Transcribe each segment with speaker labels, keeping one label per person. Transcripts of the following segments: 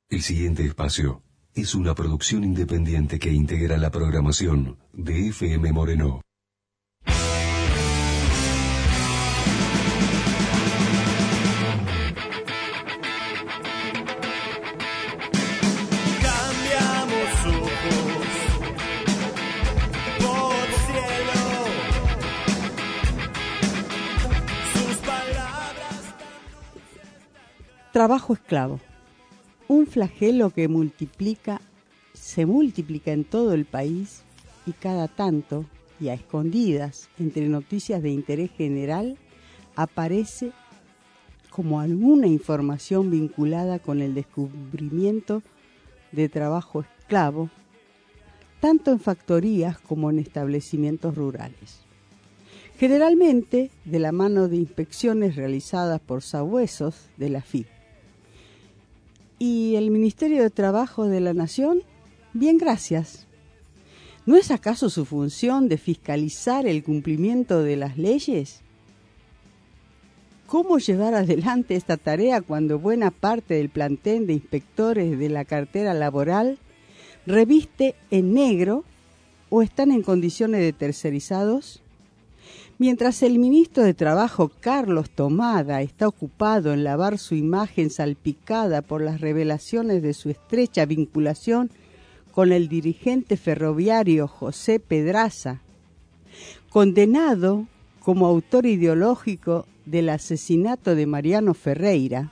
Speaker 1: El siguiente espacio es una producción independiente que integra la programación de FM Moreno.
Speaker 2: Trabajo esclavo, un flagelo que se multiplica en todo el país y cada tanto, y a escondidas, entre noticias de interés general, aparece como alguna información vinculada con el descubrimiento de trabajo esclavo, tanto en factorías como en establecimientos rurales. Generalmente de la mano de inspecciones realizadas por sabuesos de la FIP. ¿Y el Ministerio de Trabajo de la Nación? Bien, gracias. ¿No es acaso su función de fiscalizar el cumplimiento de las leyes? ¿Cómo llevar adelante esta tarea cuando buena parte del plantel de inspectores de la cartera laboral reviste en negro o están en condiciones de tercerizados? Mientras el ministro de Trabajo, Carlos Tomada, está ocupado en lavar su imagen salpicada por las revelaciones de su estrecha vinculación con el dirigente ferroviario José Pedraza, condenado como autor ideológico del asesinato de Mariano Ferreira,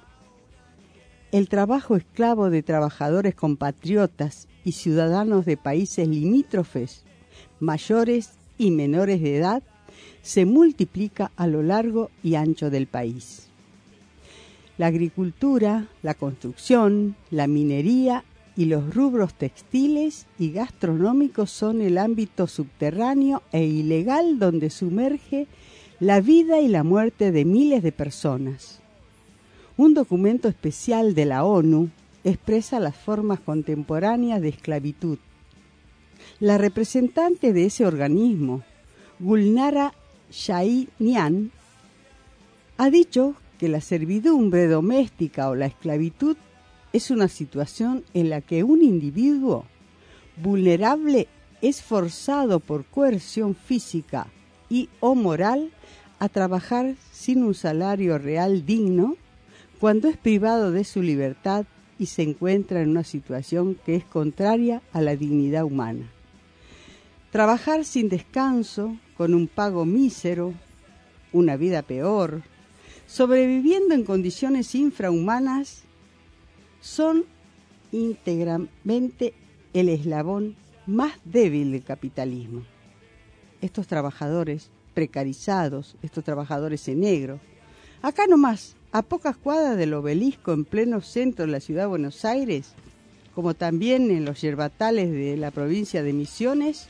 Speaker 2: el trabajo esclavo de trabajadores compatriotas y ciudadanos de países limítrofes, mayores y menores de edad, se multiplica a lo largo y ancho del país. La agricultura, la construcción, la minería y los rubros textiles y gastronómicos son el ámbito subterráneo e ilegal donde sumerge la vida y la muerte de miles de personas. Un documento especial de la ONU expresa las formas contemporáneas de esclavitud. La representante de ese organismo, Gulnara Shahinian, ha dicho que la servidumbre doméstica o la esclavitud es una situación en la que un individuo vulnerable es forzado por coerción física y o moral a trabajar sin un salario real digno cuando es privado de su libertad y se encuentra en una situación que es contraria a la dignidad humana. Trabajar sin descanso, con un pago mísero, una vida peor, sobreviviendo en condiciones infrahumanas, son íntegramente el eslabón más débil del capitalismo. Estos trabajadores precarizados, estos trabajadores en negro, acá nomás, a pocas cuadras del Obelisco en pleno centro de la ciudad de Buenos Aires, como también en los yerbatales de la provincia de Misiones,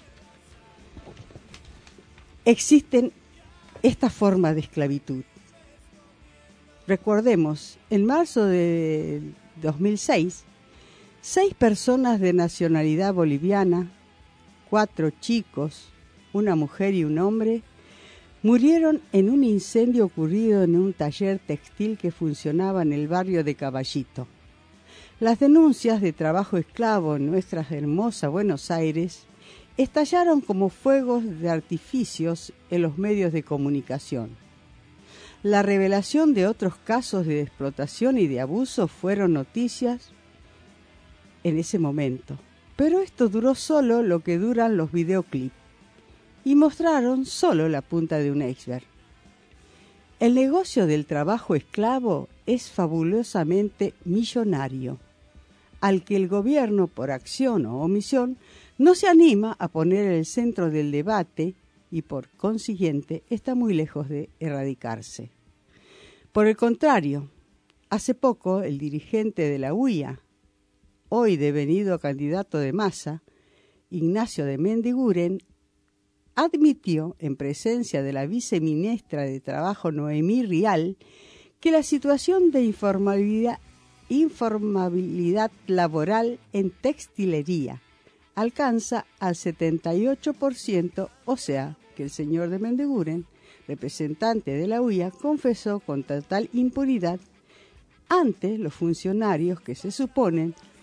Speaker 2: existen esta forma de esclavitud. Recordemos, en marzo de 2006, 6 personas de nacionalidad boliviana, 4 chicos, una mujer y un hombre, murieron en un incendio ocurrido en un taller textil que funcionaba en el barrio de Caballito. Las denuncias de trabajo esclavo en nuestra hermosa Buenos Aires estallaron como fuegos de artificios en los medios de comunicación. La revelación de otros casos de explotación y de abuso fueron noticias en ese momento, pero esto duró solo lo que duran los videoclips y mostraron solo la punta de un iceberg. El negocio del trabajo esclavo es fabulosamente millonario, al que el gobierno, por acción o omisión, no se anima a poner en el centro del debate y, por consiguiente, está muy lejos de erradicarse. Por el contrario, hace poco el dirigente de la UIA, hoy devenido candidato de Massa, Ignacio de Mendiguren, admitió en presencia de la viceministra de Trabajo Noemí Rial que la situación de informabilidad laboral en textilería alcanza al 78%, o sea, que el señor de Mendiguren, representante de la UIA, confesó con total impunidad ante los funcionarios que se suponen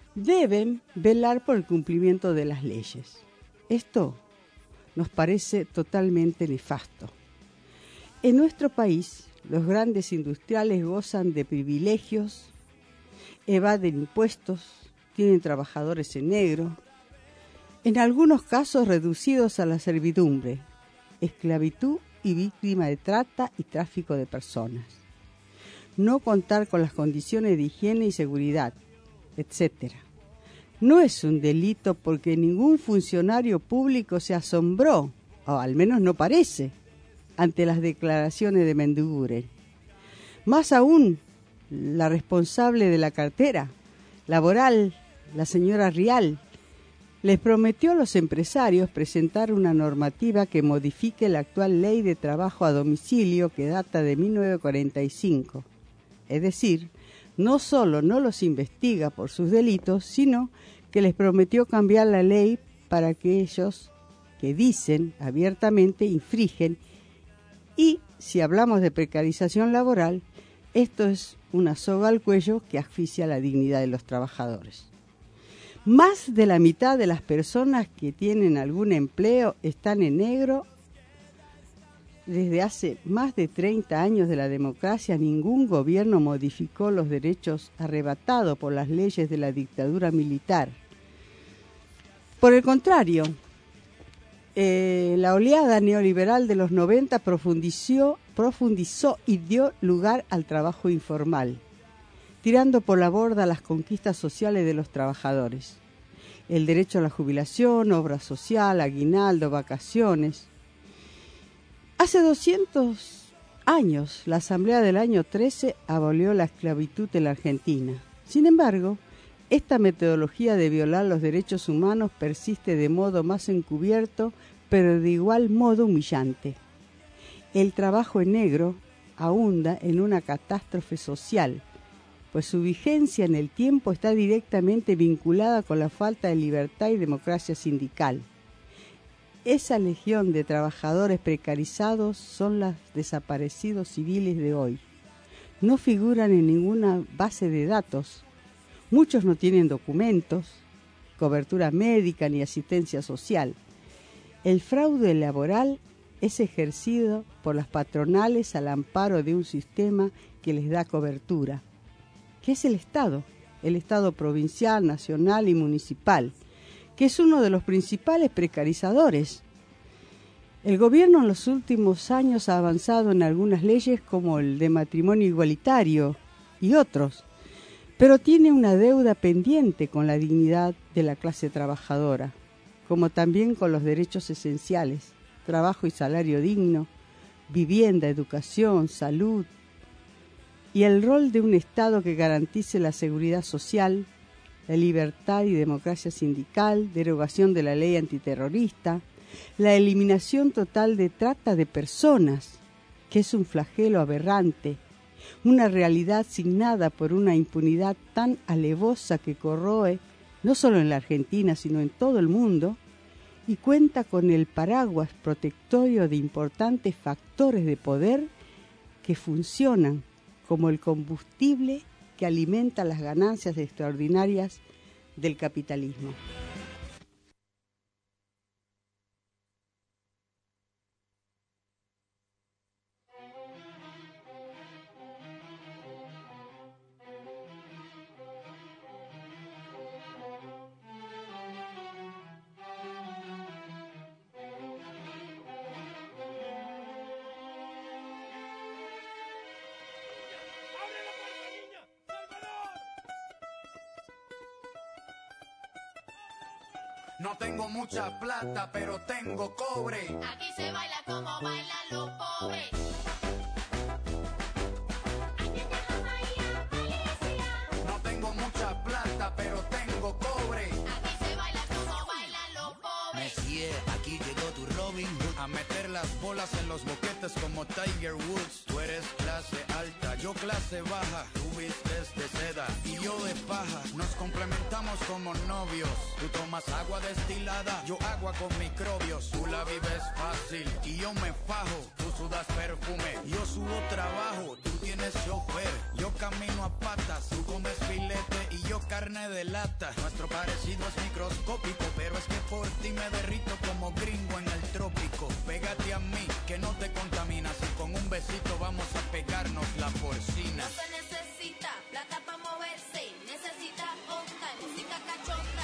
Speaker 2: deben velar por el cumplimiento de las leyes. Esto nos parece totalmente nefasto. En nuestro país, los grandes industriales gozan de privilegios, evaden impuestos, tienen trabajadores en negro, en algunos casos reducidos a la servidumbre, esclavitud y víctima de trata y tráfico de personas. No contar con las condiciones de higiene y seguridad, etc. No es un delito porque ningún funcionario público se asombró, o al menos no parece, ante las declaraciones de Mendiburen. Más aún, la responsable de la cartera laboral, la señora Rial, les prometió a los empresarios presentar una normativa que modifique la actual ley de trabajo a domicilio que data de 1945. Es decir, no solo no los investiga por sus delitos, sino que les prometió cambiar la ley para que ellos, que dicen abiertamente, infringen. Y si hablamos de precarización laboral, esto es una soga al cuello que asfixia la dignidad de los trabajadores. Más de la mitad de las personas que tienen algún empleo están en negro. Desde hace más de 30 años de la democracia, ningún gobierno modificó los derechos arrebatados por las leyes de la dictadura militar. Por el contrario, la oleada neoliberal de los 90 profundizó y dio lugar al trabajo informal, tirando por la borda las conquistas sociales de los trabajadores. El derecho a la jubilación, obra social, aguinaldo, vacaciones. Hace 200 años, la Asamblea del año 13 abolió la esclavitud en la Argentina. Sin embargo, esta metodología de violar los derechos humanos persiste de modo más encubierto, pero de igual modo humillante. El trabajo en negro ahonda en una catástrofe social, pues su vigencia en el tiempo está directamente vinculada con la falta de libertad y democracia sindical. Esa legión de trabajadores precarizados son los desaparecidos civiles de hoy. No figuran en ninguna base de datos. Muchos no tienen documentos, cobertura médica ni asistencia social. El fraude laboral es ejercido por las patronales al amparo de un sistema que les da cobertura, que es el Estado provincial, nacional y municipal, que es uno de los principales precarizadores. El gobierno en los últimos años ha avanzado en algunas leyes como el de matrimonio igualitario y otros, pero tiene una deuda pendiente con la dignidad de la clase trabajadora, como también con los derechos esenciales, trabajo y salario digno, vivienda, educación, salud, y el rol de un Estado que garantice la seguridad social, la libertad y democracia sindical, derogación de la ley antiterrorista, la eliminación total de trata de personas, que es un flagelo aberrante, una realidad signada por una impunidad tan alevosa que corroe no solo en la Argentina, sino en todo el mundo, y cuenta con el paraguas protectorio de importantes factores de poder que funcionan como el combustible que alimenta las ganancias extraordinarias del capitalismo.
Speaker 3: No tengo mucha plata, pero tengo cobre.
Speaker 4: Aquí se baila como bailan los pobres.
Speaker 3: No tengo mucha plata, pero tengo cobre.
Speaker 4: Aquí se baila como bailan los pobres.
Speaker 3: Messier, aquí llegó tu Robin Hood a meter las bolas en los boquetes como Tiger Woods. Tú eres clase alta, yo clase baja. Tú vistes de seda y yo de paja. Nos complementamos como novios. Tú tomas agua destilada, yo agua con microbios. Tú la vives fácil y yo me fajo. Tú sudas perfume, yo subo trabajo. Tú tienes chofer, yo camino a patas. Tú comes filete y yo carne de lata. Nuestro parecido es microscópico, pero es que por ti me derrito como gringo en el trópico. Pégate a mí, que no te contaminas, y con un besito vamos a pegarnos la porcina.
Speaker 4: No se necesita plata para moverse, necesita onda, música cachonda.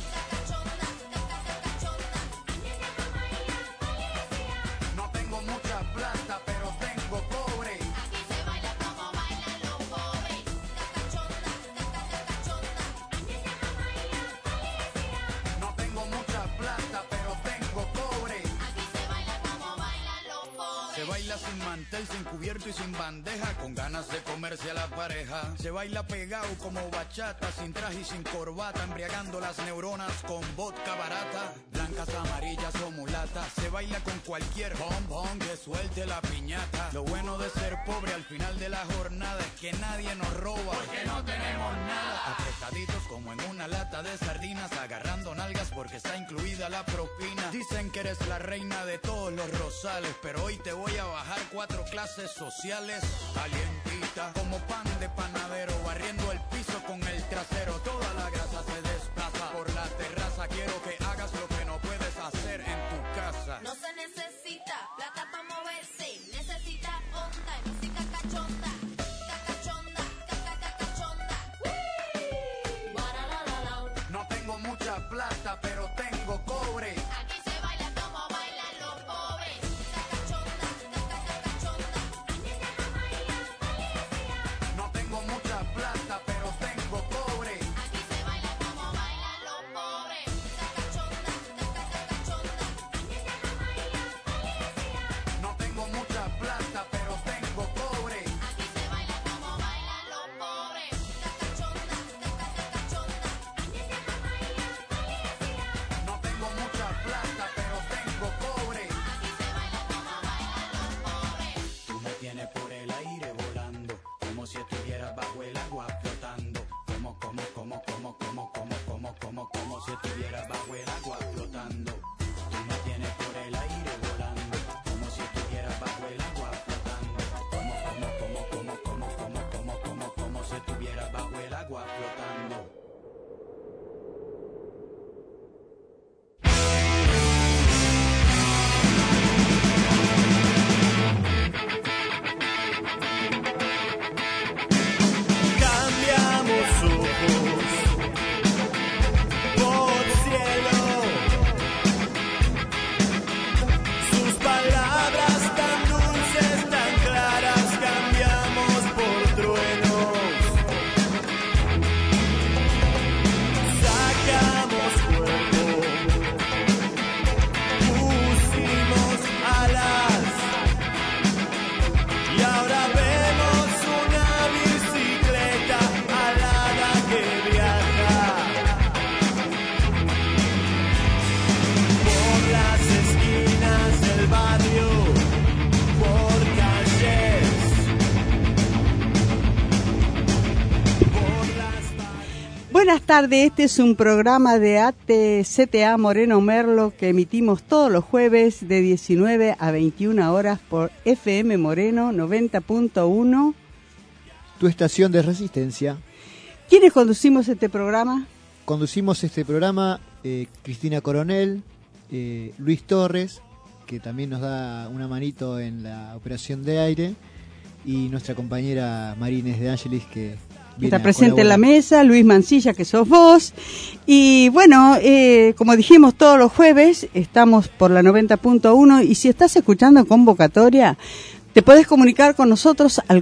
Speaker 3: No tengo mucha plata, pero tengo cobre.
Speaker 4: Aquí se baila como bailan los pobres. Cachonda, cachonda.
Speaker 3: No tengo mucha plata, pero tengo cobre.
Speaker 4: Aquí se baila como bailan los pobres.
Speaker 3: Se baila sin mantel, sin cubierto y sin bandeja, con ganas de comerse a la pareja. Se baila pegado como bachata, sin traje y sin corbata, embriagando las neuronas con vodka barata. Blancas, amarillas o mulatas. Se baila con cualquier bombón que suelte la piñata. Lo bueno de ser pobre al final de la jornada es que nadie nos roba, porque no tenemos nada. Apretaditos como en una lata de sardinas, agarrando nalgas porque está incluida la propina. Dicen que eres la reina de todos los rosales, pero hoy te voy a bajar 4 clases sociales. Calientita como pan de panadero, barriendo el piso con el trasero. Toda la grasa se desplaza por la terraza. Quiero que hagas lo que no puedes hacer en tu casa.
Speaker 4: No se necesita plata para moverse, necesita onda, música cachonda. Cachonda, cachonda.
Speaker 3: No tengo mucha plata, pero tengo cobre.
Speaker 4: Aquí se baila como bailan los pobres. Cachonda, cachonda.
Speaker 3: No tengo mucha plata, pero tengo cobre.
Speaker 4: Aquí se baila como bailan los pobres. Cachonda, cachonda.
Speaker 3: No tengo mucha plata, pero tengo cobre.
Speaker 4: Aquí se baila como bailan los pobres. Cachonda, cachonda.
Speaker 3: No tengo mucha plata, pero tengo cobre.
Speaker 4: Aquí se baila como bailan los pobres.
Speaker 3: Tú me tienes por el aire volando, como si estuvieras bajo el agua flotando. Como si estuvieras bajo el agua flotando. Tú me tienes por el aire volando, como si estuvieras bajo el agua flotando. Como si estuvieras bajo el agua flotando.
Speaker 5: Cambiamos ojos por cielo, sus palabras tan dulces, tan claras, cambiamos por truenos, sacamos cuerpo, pusimos alas, y ahora vemos una bicicleta alada que viaja por las esquinas del barrio, por calles, por las
Speaker 2: Buenas tardes, este es un programa de ATCTA Moreno Merlo que emitimos todos los jueves de 19 a 21 horas por FM Moreno 90.1.
Speaker 6: Tu estación de resistencia.
Speaker 2: ¿Quiénes conducimos este programa?
Speaker 6: Conducimos este programa Cristina Coronel, Luis Torres, que también nos da una manito en la operación de aire, y nuestra compañera María Inés de Ángelis, que viene
Speaker 2: Está
Speaker 6: a
Speaker 2: presente en la
Speaker 6: colaborar.
Speaker 2: mesa, Luis Mancilla, que sos vos. Y bueno, como dijimos todos los jueves, estamos por la 90.1 y si estás escuchando convocatoria, te podés comunicar con nosotros al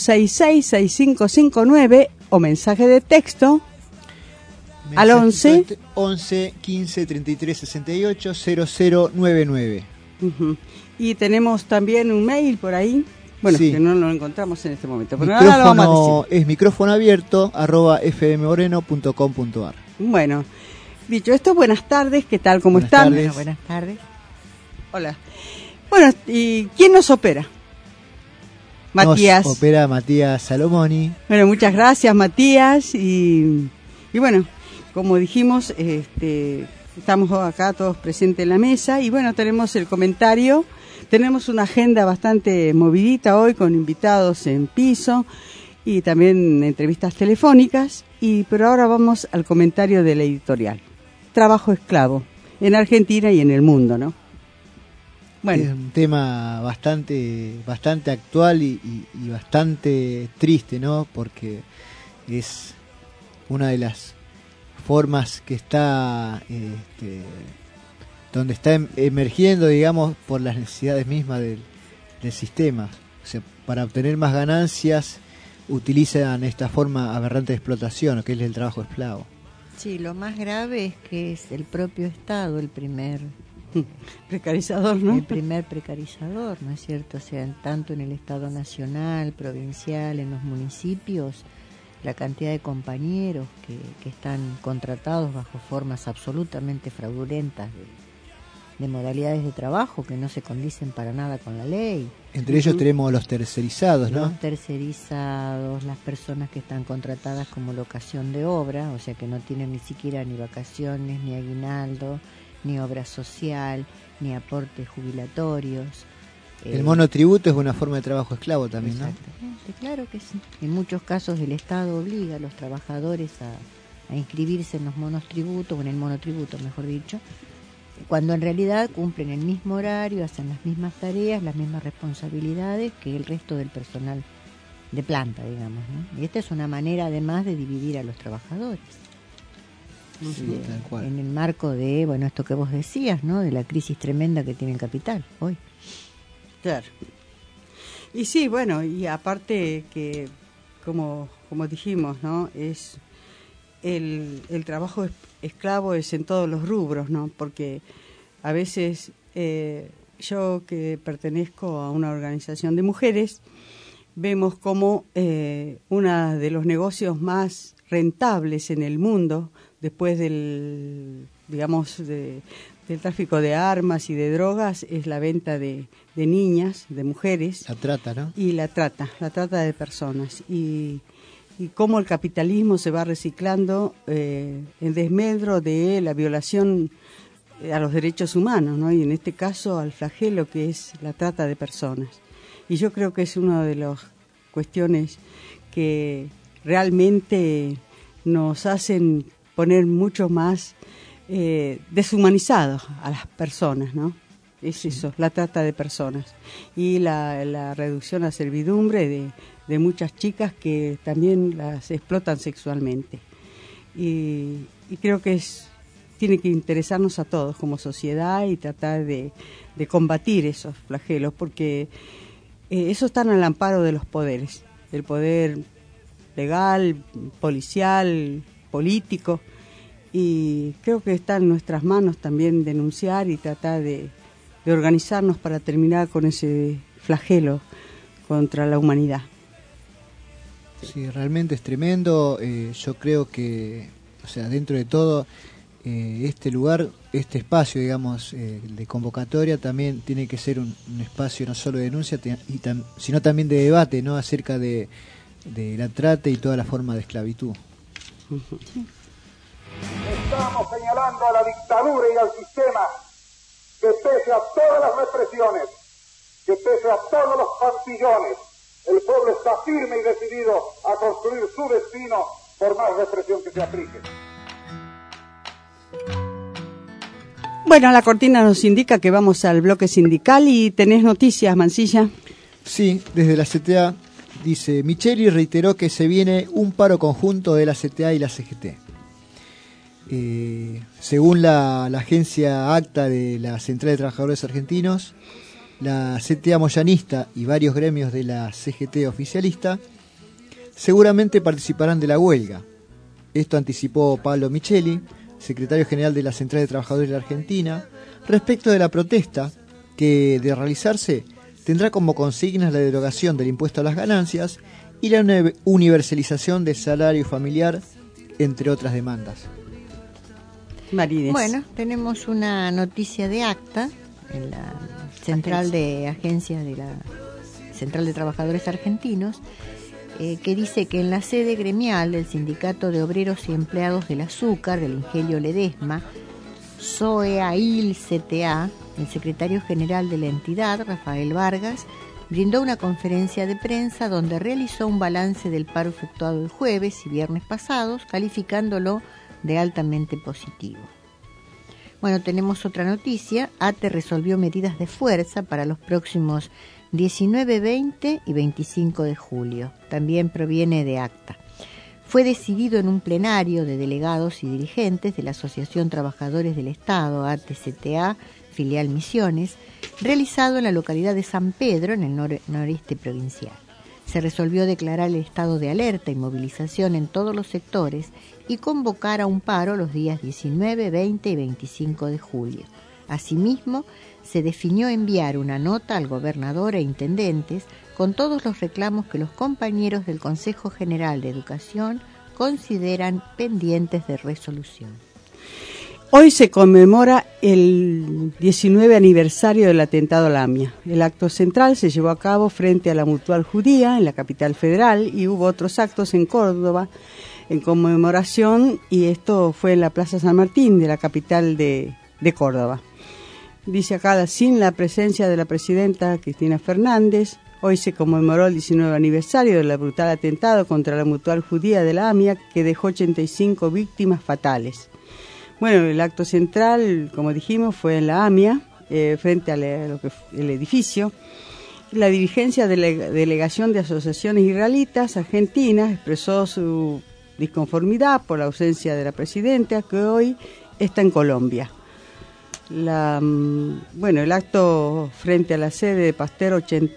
Speaker 2: 466-6559 o mensaje de texto al
Speaker 6: 11 15 33 68 0099.
Speaker 2: Ujú. Y tenemos también un mail por ahí, bueno,
Speaker 6: Sí.
Speaker 2: que no lo encontramos en este momento, pero ahora lo vamos a
Speaker 6: Micrófono,
Speaker 2: decir.
Speaker 6: es micrófono abierto @fmmoreno.com.ar.
Speaker 2: Bueno, dicho esto, buenas tardes, ¿qué tal? ¿Cómo
Speaker 6: Buenas
Speaker 2: están?
Speaker 6: tardes.
Speaker 2: Bueno, buenas tardes. Hola. Bueno, ¿y quién nos opera? Matías.
Speaker 6: Nos opera Matías Salomoni.
Speaker 2: Bueno, muchas gracias, Matías. Y bueno, como dijimos, estamos acá todos presentes en la mesa y bueno, tenemos el comentario. Tenemos una agenda bastante movidita hoy con invitados en piso y también entrevistas telefónicas, pero ahora vamos al comentario de la editorial. Trabajo esclavo, en Argentina y en el mundo, ¿no? Bueno.
Speaker 6: Es un tema bastante actual y bastante triste, ¿no? Porque es una de las formas que está donde está emergiendo, digamos, por las necesidades mismas del sistema. O sea, para obtener más ganancias utilizan esta forma aberrante de explotación, que es el trabajo esclavo.
Speaker 7: Sí, lo más grave es que es el propio Estado el primer
Speaker 2: precarizador, ¿no?
Speaker 7: El primer precarizador, ¿no es cierto? O sea, tanto en el Estado nacional, provincial, en los municipios, la cantidad de compañeros que están contratados bajo formas absolutamente fraudulentas de modalidades de trabajo que no se condicen para nada con la ley.
Speaker 6: Entre ellos tenemos los tercerizados, ¿no?
Speaker 7: Los tercerizados, las personas que están contratadas como locación de obra, o sea que no tienen ni siquiera ni vacaciones, ni aguinaldo, ni obra social, ni aportes jubilatorios.
Speaker 6: El monotributo es una forma de trabajo esclavo también, ¿no?
Speaker 7: Exactamente, claro que sí. En muchos casos el Estado obliga a los trabajadores a inscribirse en los monotributos, o en el monotributo, mejor dicho, cuando en realidad cumplen el mismo horario, hacen las mismas tareas, las mismas responsabilidades que el resto del personal de planta, digamos, ¿no? Y esta es una manera además de dividir a los trabajadores.
Speaker 6: Sí, tal cual.
Speaker 7: En el marco de, bueno, esto que vos decías, ¿no? De la crisis tremenda que tiene el capital hoy.
Speaker 2: Claro. Y sí, bueno, y aparte que, como dijimos, ¿no? Es el trabajo esclavo es en todos los rubros, ¿no? Porque a veces yo que pertenezco a una organización de mujeres, vemos como uno de los negocios más rentables en el mundo, después del tráfico de armas y de drogas, es la venta de niñas, de mujeres.
Speaker 6: La trata, ¿no?
Speaker 2: Y la trata de personas. Y cómo el capitalismo se va reciclando en desmedro de la violación a los derechos humanos, ¿no? Y en este caso al flagelo que es la trata de personas. Y yo creo que es una de las cuestiones que realmente nos hacen poner mucho más deshumanizados a las personas, ¿no? Es eso, la trata de personas y la reducción a servidumbre de muchas chicas que también las explotan sexualmente. Y creo que tiene que interesarnos a todos como sociedad y tratar de combatir esos flagelos, porque eso está al amparo de los poderes, del poder legal, policial, político, y creo que está en nuestras manos también denunciar y tratar de organizarnos para terminar con ese flagelo contra la humanidad.
Speaker 6: Sí, realmente es tremendo. Yo creo que, o sea, dentro de todo, este lugar, este espacio, digamos, de convocatoria también tiene que ser un espacio no solo de denuncia, sino también de debate, ¿no? Acerca de la trata y toda la forma de esclavitud.
Speaker 2: Sí.
Speaker 8: Estamos señalando a la dictadura y al sistema que pese a todas las represiones, que pese a todos los pantillones, el pueblo está firme y decidido a construir su destino por más represión que se aplique.
Speaker 2: Bueno, la cortina nos indica que vamos al bloque sindical y tenés noticias, Mansilla.
Speaker 6: Sí, desde la CTA dice, Micheli reiteró que se viene un paro conjunto de la CTA y la CGT. Según la agencia ACTA de la Central de Trabajadores Argentinos, la CTA moyanista y varios gremios de la CGT oficialista seguramente participarán de la huelga. Esto anticipó Pablo Micheli, secretario general de la Central de Trabajadores de la Argentina, respecto de la protesta que, de realizarse, tendrá como consignas la derogación del impuesto a las ganancias y la universalización del salario familiar, entre otras demandas.
Speaker 2: Marines.
Speaker 7: Bueno, tenemos una noticia de ACTA, en la Central de Agencias de la Central de Trabajadores Argentinos, que dice que en la sede gremial del Sindicato de Obreros y Empleados del Azúcar del Ingenio Ledesma, SOEAIL CTA, el secretario general de la entidad, Rafael Vargas, brindó una conferencia de prensa donde realizó un balance del paro efectuado el jueves y viernes pasados, calificándolo de altamente positivo. Bueno, tenemos otra noticia. ATE resolvió medidas de fuerza para los próximos 19, 20 y 25 de julio. También proviene de ACTA. Fue decidido en un plenario de delegados y dirigentes de la Asociación Trabajadores del Estado, ATE-CTA, filial Misiones, realizado en la localidad de San Pedro, en el noreste provincial. Se resolvió declarar el estado de alerta y movilización en todos los sectores y convocar a un paro los días 19, 20 y 25 de julio. Asimismo, se definió enviar una nota al gobernador e intendentes con todos los reclamos que los compañeros del Consejo General de Educación consideran pendientes de resolución.
Speaker 2: Hoy se conmemora el 19 aniversario del atentado a la AMIA. El acto central se llevó a cabo frente a la Mutual Judía en la capital federal y hubo otros actos en Córdoba en conmemoración, y esto fue en la Plaza San Martín de la capital de Córdoba. Dice acá, sin la presencia de la presidenta Cristina Fernández, hoy se conmemoró el 19 aniversario del brutal atentado contra la Mutual Judía de la AMIA que dejó 85 víctimas fatales. Bueno, el acto central, como dijimos, fue en la AMIA, frente al edificio. La dirigencia de la Delegación de Asociaciones Israelitas Argentinas expresó su disconformidad por la ausencia de la presidenta, que hoy está en Colombia. El acto frente a la sede de Pasteur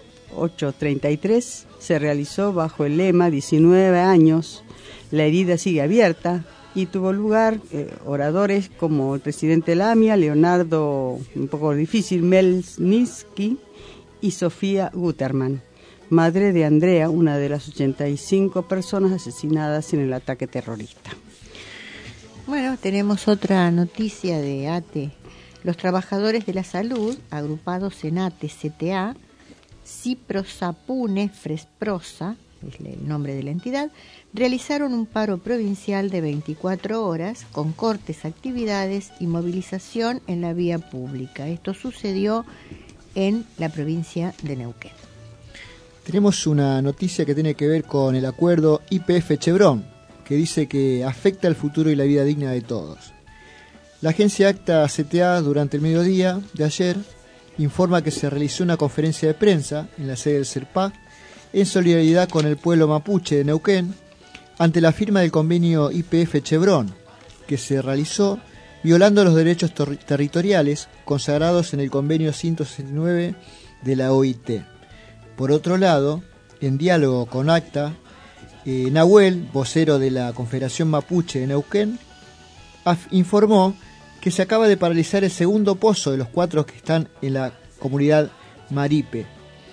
Speaker 2: 833 se realizó bajo el lema 19 años, la herida sigue abierta, y tuvo lugar oradores como el presidente de la AMIA, Leonardo, un poco difícil, Melnitzky, y Sofía Guterman, madre de Andrea, una de las 85 personas asesinadas en el ataque terrorista.
Speaker 7: Bueno, tenemos otra noticia de ATE. Los trabajadores de la salud, agrupados en ATE-CTA, Ciprosapune Fresprosa, es el nombre de la entidad, realizaron un paro provincial de 24 horas con cortes, actividades y movilización en la vía pública. Esto sucedió en la provincia de Neuquén.
Speaker 6: Tenemos una noticia que tiene que ver con el acuerdo YPF-Chevron, que dice que afecta el futuro y la vida digna de todos. La agencia ACTA-CTA durante el mediodía de ayer informa que se realizó una conferencia de prensa en la sede del CERPAC en solidaridad con el pueblo mapuche de Neuquén ante la firma del convenio YPF-Chevron, que se realizó violando los derechos territoriales consagrados en el convenio 169 de la OIT. Por otro lado, en diálogo con ACTA, Nahuel, vocero de la Confederación Mapuche de Neuquén, informó que se acaba de paralizar el segundo pozo de los 4 que están en la comunidad Maripe.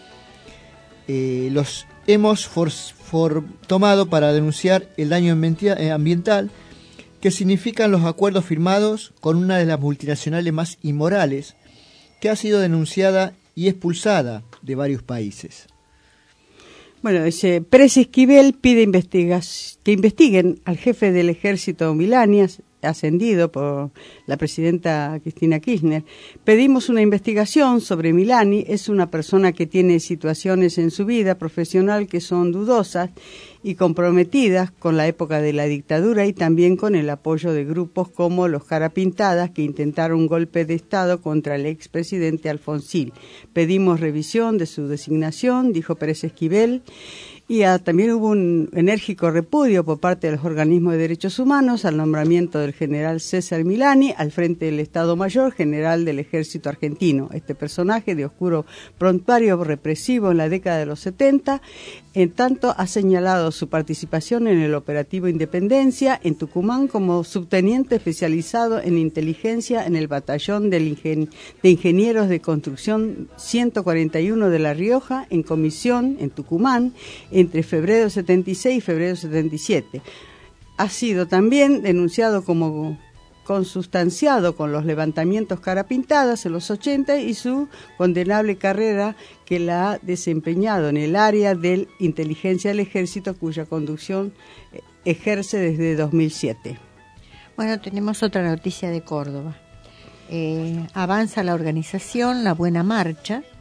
Speaker 6: Los hemos tomado para denunciar el daño ambiental que significan los acuerdos firmados con una de las multinacionales más inmorales, que ha sido denunciada y expulsada de varios países.
Speaker 2: Bueno, Pérez Esquivel pide que investiguen al jefe del ejército Milani, ascendido por la presidenta Cristina Kirchner. Pedimos una investigación sobre Milani. Es una persona que tiene situaciones en su vida profesional que son dudosas y comprometidas con la época de la dictadura y también con el apoyo de grupos como los Cara Pintadas que intentaron un golpe de Estado contra el expresidente Alfonsín. Pedimos revisión de su designación, dijo Pérez Esquivel. Y también hubo un enérgico repudio por parte de los organismos de derechos humanos al nombramiento del general César Milani al frente del Estado Mayor General del Ejército Argentino. Este personaje de oscuro prontuario represivo en la década de los 70, en tanto ha señalado su participación en el operativo Independencia en Tucumán como subteniente especializado en inteligencia en el batallón de ingenieros de construcción 141 de La Rioja en comisión en Tucumán entre febrero de 76 y febrero de 77. Ha sido también denunciado como consustanciado con los levantamientos Cara Pintadas en los 80 y su condenable carrera que la ha desempeñado en el área de inteligencia del ejército, cuya conducción ejerce desde 2007.
Speaker 7: Bueno, tenemos otra noticia de Córdoba. Avanza la organización La Buena Marcha,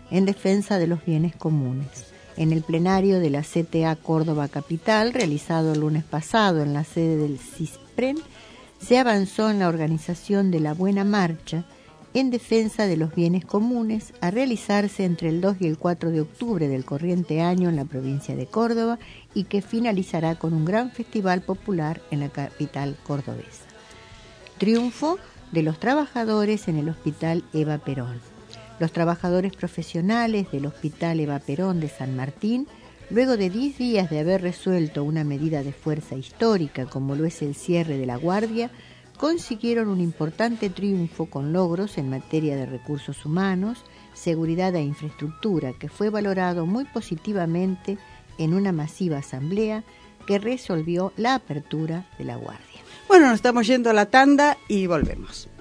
Speaker 7: en defensa de los bienes comunes. En el plenario de la CTA Córdoba Capital, realizado el lunes pasado en la sede del CISPREN, se avanzó en la organización de la Buena Marcha en defensa de los bienes comunes, a realizarse entre el 2 y el 4 de octubre del corriente año en la provincia de Córdoba y que finalizará con un gran festival popular en la capital cordobesa. Triunfo de los trabajadores en el Hospital Eva Perón. Los trabajadores profesionales del Hospital Eva Perón de San Martín, luego de 10 días de haber resuelto una medida de fuerza histórica como lo es el cierre de la guardia, consiguieron un importante triunfo con logros en materia de recursos humanos, seguridad e infraestructura, que fue valorado muy positivamente en una masiva asamblea que resolvió la apertura de la guardia.
Speaker 2: Bueno, nos estamos yendo a la tanda y volvemos.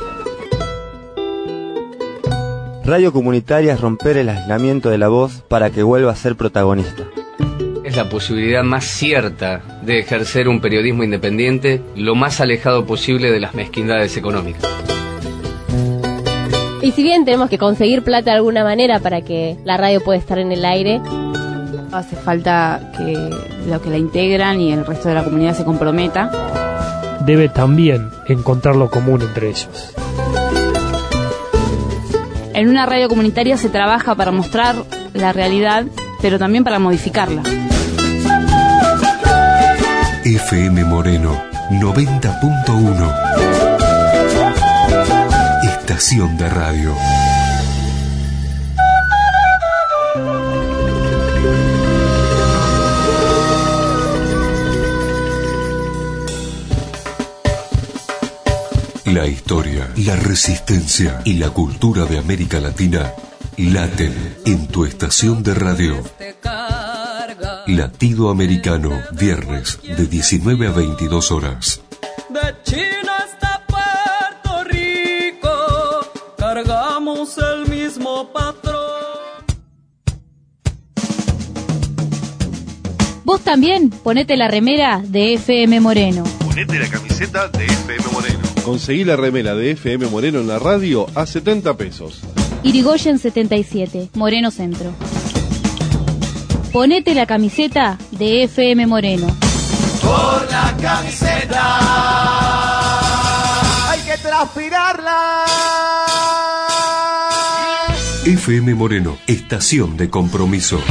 Speaker 9: Radio comunitaria es romper el aislamiento de la voz para que vuelva a ser protagonista.
Speaker 10: Es la posibilidad más cierta de ejercer un periodismo independiente lo más alejado posible de las mezquindades económicas.
Speaker 11: Y si bien tenemos que conseguir plata de alguna manera para que la radio pueda estar en el aire,
Speaker 12: hace falta que los que la integran y el resto de la comunidad se comprometa.
Speaker 13: Debe también encontrar lo común entre ellos.
Speaker 12: En una radio comunitaria se trabaja para mostrar la realidad, pero también para modificarla.
Speaker 1: FM Moreno 90.1. Estación de radio. La historia, la resistencia y la cultura de América Latina laten en tu estación de radio. Latido Americano, viernes de 19 a 22 horas.
Speaker 5: De China hasta Puerto Rico, cargamos el mismo patrón.
Speaker 14: Vos también ponete la remera de FM Moreno.
Speaker 15: Ponete la camiseta de FM Moreno. Conseguí la remera de FM Moreno en la radio a 70 pesos.
Speaker 14: Irigoyen 77, Moreno Centro. Ponete la camiseta de FM Moreno.
Speaker 5: Por la camiseta hay que transpirarla.
Speaker 1: FM Moreno, estación de compromiso.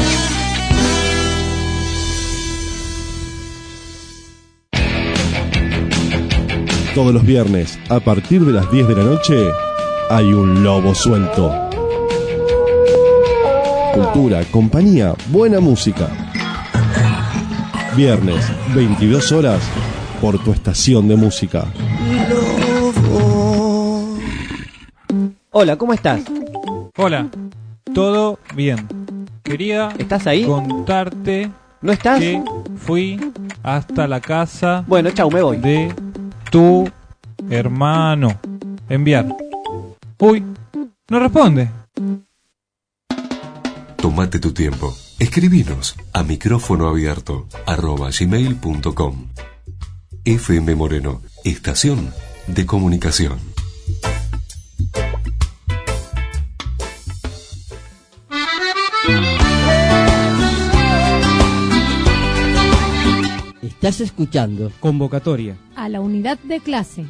Speaker 15: Todos los viernes, a partir de las 10 de la noche, hay un lobo suelto. Cultura, compañía, buena música. Viernes, 22 horas, por tu estación de música.
Speaker 16: Hola, ¿cómo estás?
Speaker 17: Hola, todo bien. Quería
Speaker 16: ¿Estás ahí?
Speaker 17: Contarte.
Speaker 16: ¿No estás?
Speaker 17: Que fui hasta la casa.
Speaker 16: Bueno, chau, me voy.
Speaker 17: De tu hermano. Enviar. Uy, no responde.
Speaker 1: Tómate tu tiempo. Escribinos a micrófonoabierto@gmail.com. FM Moreno, estación de comunicación.
Speaker 16: Estás escuchando
Speaker 17: Convocatoria
Speaker 14: a la unidad de clase.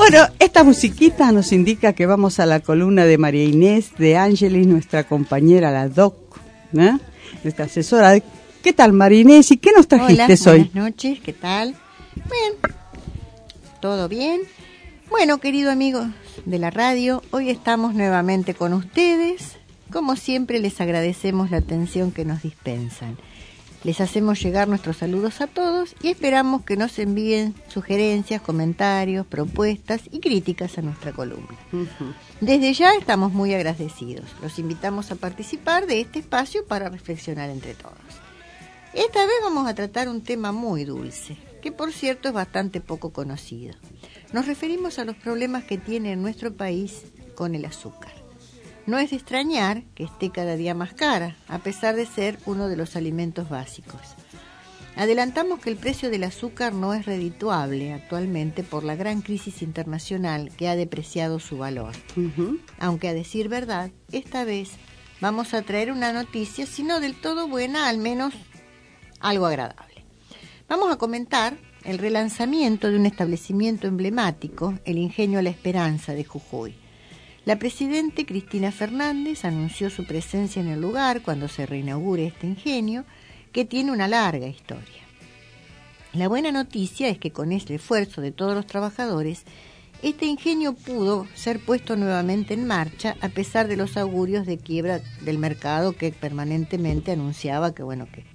Speaker 2: Bueno, esta musiquita nos indica que vamos a la columna de María Inés de Ángeles, nuestra compañera, la doc, ¿eh? Nuestra asesora. ¿Qué tal, María Inés? ¿Y qué nos trajiste
Speaker 7: Hola,
Speaker 2: hoy?
Speaker 7: Buenas noches, ¿qué tal? Bien, ¿todo bien? Bueno, queridos amigos de la radio, hoy estamos nuevamente con ustedes. Como siempre, les agradecemos la atención que nos dispensan. Les hacemos llegar nuestros saludos a todos y esperamos que nos envíen sugerencias, comentarios, propuestas y críticas a nuestra columna. Desde ya estamos muy agradecidos. Los invitamos a participar de este espacio para reflexionar entre todos. Esta vez vamos a tratar un tema muy dulce, que por cierto es bastante poco conocido. Nos referimos a los problemas que tiene en nuestro país con el azúcar. No es de extrañar que esté cada día más cara, a pesar de ser uno de los alimentos básicos. Adelantamos que el precio del azúcar no es redituable actualmente por la gran crisis internacional que ha depreciado su valor. Aunque a decir verdad, esta vez vamos a traer una noticia, si no del todo buena, al menos algo agradable. Vamos a comentar el relanzamiento de un establecimiento emblemático, el Ingenio La Esperanza de Jujuy. La presidenta Cristina Fernández anunció su presencia en el lugar cuando se reinaugure este ingenio, que tiene una larga historia. La buena noticia es que con el esfuerzo de todos los trabajadores, este ingenio pudo ser puesto nuevamente en marcha a pesar de los augurios de quiebra del mercado que permanentemente anunciaba que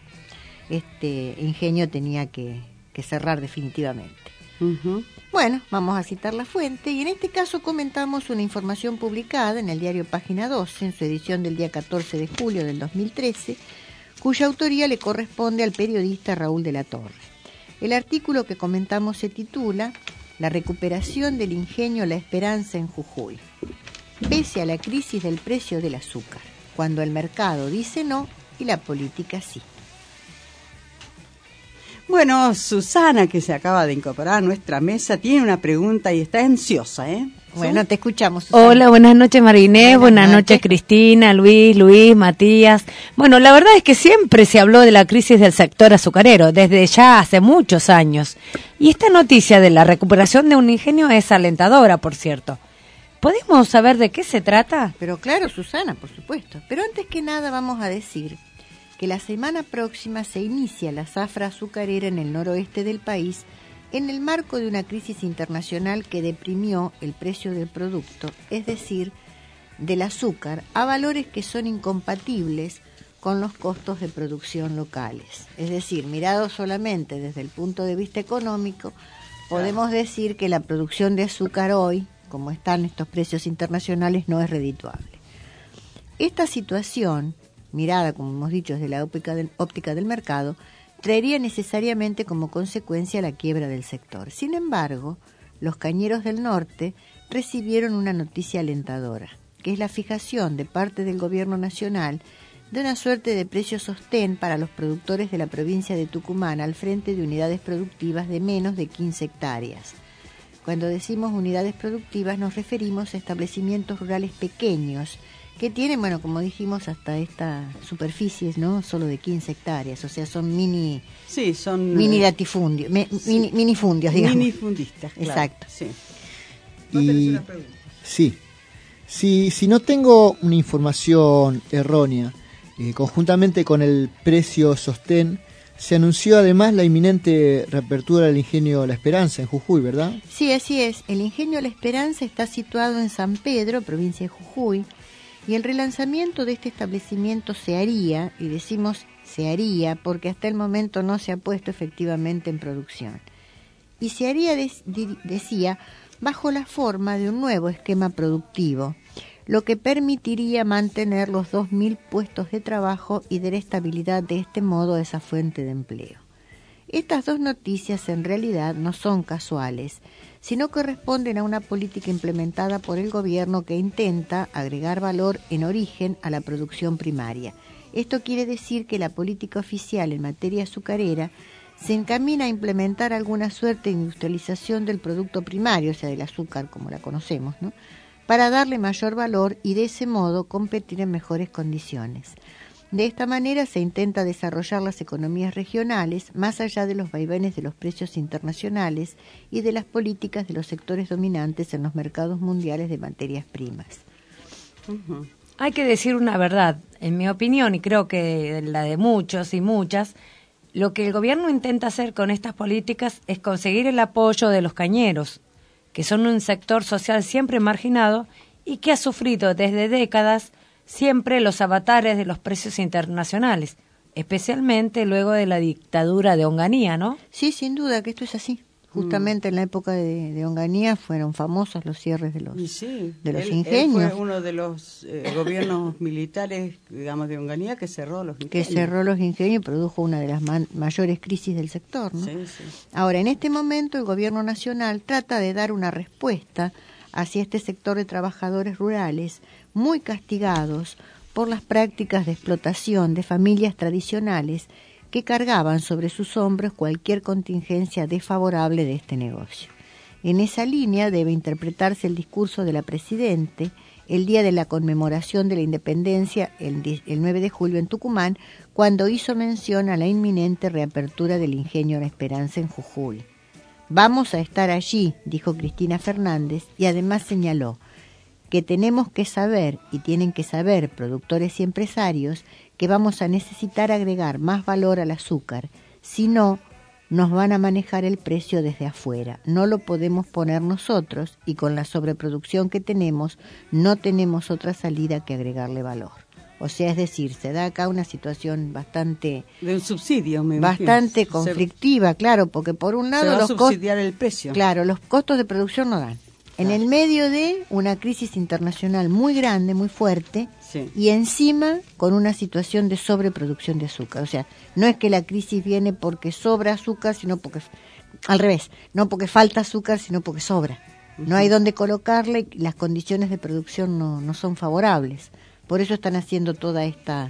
Speaker 7: este ingenio tenía que cerrar definitivamente. Bueno, vamos a citar la fuente y en este caso comentamos una información publicada en el diario Página 12 en su edición del día 14 de julio del 2013, cuya autoría le corresponde al periodista Raúl de la Torre. El artículo que comentamos se titula La recuperación del ingenio La Esperanza en Jujuy, pese a la crisis del precio del azúcar, cuando el mercado dice no y la política sí.
Speaker 2: Bueno, Susana, que se acaba de incorporar a nuestra mesa, tiene una pregunta y está ansiosa, ¿eh?
Speaker 7: Bueno, te escuchamos, Susana.
Speaker 18: Hola, buenas noches, Marinés, buenas noches, Cristina, Luis, Matías. Bueno, la verdad es que siempre se habló de la crisis del sector azucarero, desde ya hace muchos años. Y esta noticia de la recuperación de un ingenio es alentadora, por cierto. ¿Podemos saber de qué se trata?
Speaker 7: Pero claro, Susana, por supuesto. Pero antes que nada vamos a decir que la semana próxima se inicia la zafra azucarera en el noroeste del país en el marco de una crisis internacional que deprimió el precio del producto, es decir, del azúcar, a valores que son incompatibles con los costos de producción locales. Es decir, mirado solamente desde el punto de vista económico, podemos decir que la producción de azúcar hoy, como están estos precios internacionales, no es redituable. Esta situación, mirada, como hemos dicho, desde la óptica del mercado, traería necesariamente como consecuencia la quiebra del sector. Sin embargo, los cañeros del norte recibieron una noticia alentadora, que es la fijación de parte del gobierno nacional de una suerte de precio sostén para los productores de la provincia de Tucumán al frente de unidades productivas de menos de 15 hectáreas. Cuando decimos unidades productivas nos referimos a establecimientos rurales pequeños que tienen, bueno, como dijimos, hasta estas superficies, ¿no? Solo de 15 hectáreas, o sea, son mini latifundios, minifundios, digamos.
Speaker 2: Minifundistas, claro.
Speaker 7: Exacto.
Speaker 2: Sí.
Speaker 6: ¿Vos tenés una pregunta? Sí. Si no tengo una información errónea, conjuntamente con el precio sostén, se anunció además la inminente reapertura del ingenio La Esperanza en Jujuy, ¿verdad?
Speaker 7: Sí, así es. El ingenio La Esperanza está situado en San Pedro, provincia de Jujuy, y el relanzamiento de este establecimiento se haría, y decimos se haría porque hasta el momento no se ha puesto efectivamente en producción. Y se haría, decía, bajo la forma de un nuevo esquema productivo, lo que permitiría mantener los 2.000 puestos de trabajo y dar estabilidad de este modo a esa fuente de empleo. Estas dos noticias en realidad no son casuales, sino que responden a una política implementada por el gobierno que intenta agregar valor en origen a la producción primaria. Esto quiere decir que la política oficial en materia azucarera se encamina a implementar alguna suerte de industrialización del producto primario, o sea, del azúcar como la conocemos, ¿no?, para darle mayor valor y de ese modo competir en mejores condiciones. De esta manera se intenta desarrollar las economías regionales más allá de los vaivenes de los precios internacionales y de las políticas de los sectores dominantes en los mercados mundiales de materias primas.
Speaker 18: Hay que decir una verdad, en mi opinión, y creo que la de muchos y muchas, lo que el gobierno intenta hacer con estas políticas es conseguir el apoyo de los cañeros, que son un sector social siempre marginado y que ha sufrido desde décadas siempre los avatares de los precios internacionales, especialmente luego de la dictadura de Onganía, ¿no?
Speaker 7: Sí, sin duda que esto es así. Justamente en la época de Onganía fueron famosos los cierres de los ingenios.
Speaker 2: Él fue uno de los gobiernos militares, digamos, de Onganía que cerró los ingenios.
Speaker 7: Que cerró los ingenios y produjo una de las mayores crisis del sector, ¿no?
Speaker 2: Sí, sí.
Speaker 7: Ahora, en este momento el gobierno nacional trata de dar una respuesta hacia este sector de trabajadores rurales muy castigados por las prácticas de explotación de familias tradicionales que cargaban sobre sus hombros cualquier contingencia desfavorable de este negocio. En esa línea debe interpretarse el discurso de la Presidente el día de la conmemoración de la independencia, el 9 de julio en Tucumán, cuando hizo mención a la inminente reapertura del ingenio La Esperanza en Jujuy. Vamos a estar allí, dijo Cristina Fernández, y además señaló que tenemos que saber, y tienen que saber productores y empresarios, que vamos a necesitar agregar más valor al azúcar, si no, nos van a manejar el precio desde afuera. No lo podemos poner nosotros y con la sobreproducción que tenemos, no tenemos otra salida que agregarle valor. O sea, es decir, se da acá una situación bastante...
Speaker 2: de un subsidio, me
Speaker 7: bastante
Speaker 2: imagino.
Speaker 7: conflictiva, claro, porque por un lado...
Speaker 2: se va a
Speaker 7: los
Speaker 2: subsidiar el precio.
Speaker 7: Claro, los costos de producción no dan. En el medio de una crisis internacional muy grande, muy fuerte,
Speaker 2: sí,
Speaker 7: y encima con una situación de sobreproducción de azúcar. O sea, no es que la crisis viene porque sobra azúcar, sino porque, al revés, no porque falta azúcar, sino porque sobra. No hay dónde colocarle y las condiciones de producción no son favorables. Por eso están haciendo toda esta,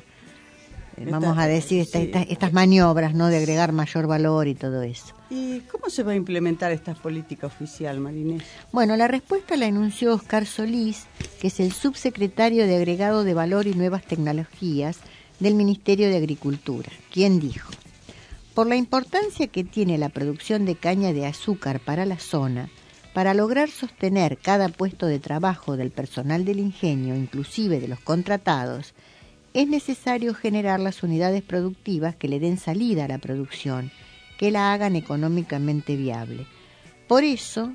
Speaker 7: vamos a decir, estas maniobras, ¿no?, de agregar mayor valor y todo eso.
Speaker 2: ¿Y cómo se va a implementar esta política oficial, Marinés?
Speaker 7: Bueno, la respuesta la anunció Oscar Solís, que es el subsecretario de Agregado de Valor y Nuevas Tecnologías del Ministerio de Agricultura, quien dijo: por la importancia que tiene la producción de caña de azúcar para la zona, para lograr sostener cada puesto de trabajo del personal del ingenio, inclusive de los contratados, es necesario generar las unidades productivas que le den salida a la producción, que la hagan económicamente viable. Por eso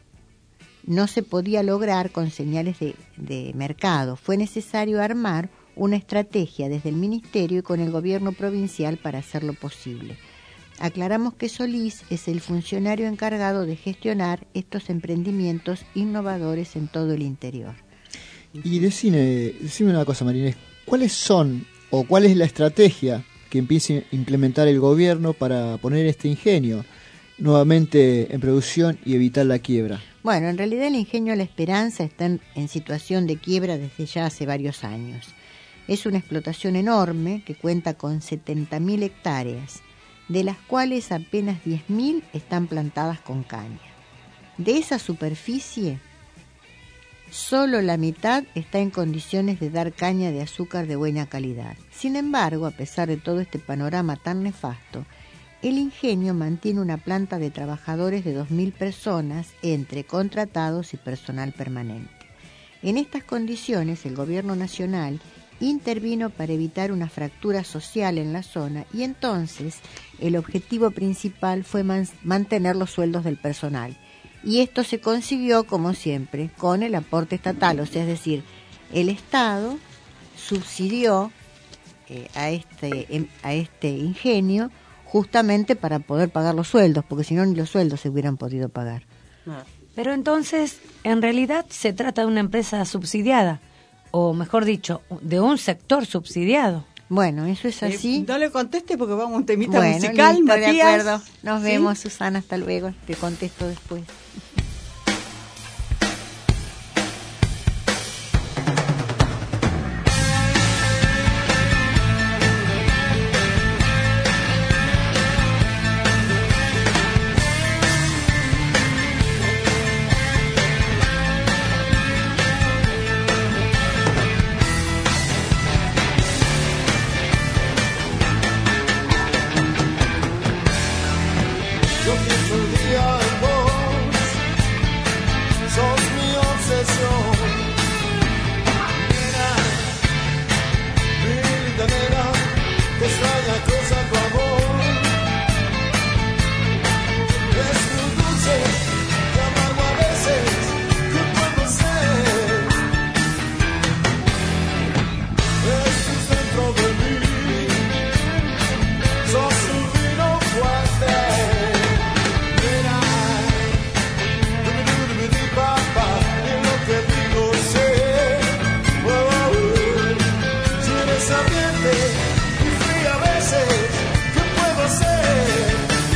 Speaker 7: no se podía lograr con señales de mercado. Fue necesario armar una estrategia desde el Ministerio y con el gobierno provincial para hacerlo posible. Aclaramos que Solís es el funcionario encargado de gestionar estos emprendimientos innovadores en todo el interior.
Speaker 6: Y decime una cosa, Marinés, ¿cuáles son o cuál es la estrategia que empiece a implementar el gobierno para poner este ingenio nuevamente en producción y evitar la quiebra?
Speaker 7: Bueno, en realidad el ingenio La Esperanza está en situación de quiebra desde ya hace varios años. Es una explotación enorme que cuenta con 70.000 hectáreas, de las cuales apenas 10.000 están plantadas con caña. De esa superficie, solo la mitad está en condiciones de dar caña de azúcar de buena calidad. Sin embargo, a pesar de todo este panorama tan nefasto, el ingenio mantiene una planta de trabajadores de 2.000 personas entre contratados y personal permanente. En estas condiciones, el gobierno nacional intervino para evitar una fractura social en la zona y entonces el objetivo principal fue mantener los sueldos del personal. Y esto se consiguió, como siempre, con el aporte estatal, o sea, es decir, el Estado subsidió a este ingenio justamente para poder pagar los sueldos, porque si no ni los sueldos se hubieran podido pagar.
Speaker 18: Pero entonces, en realidad se trata de una empresa subsidiada, o mejor dicho, de un sector subsidiado.
Speaker 7: Bueno, eso es así.
Speaker 2: No le conteste porque vamos a un temita
Speaker 7: bueno,
Speaker 2: musical,
Speaker 7: listo,
Speaker 2: Matías.
Speaker 7: De acuerdo. Nos
Speaker 2: ¿Sí?
Speaker 7: vemos, Susana, hasta luego. Te contesto después.
Speaker 5: día en vos, sos mi obsesión. Nena, mi linda nena, te extraña cosa tu amor. Es muy dulce y amargo a veces, ¿qué puedo ser? Estás dentro de mí, sos un vino fuerte. Mira, papá, en lo que digo sé. Si eres ardiente y fría a veces, ¿qué puedo hacer?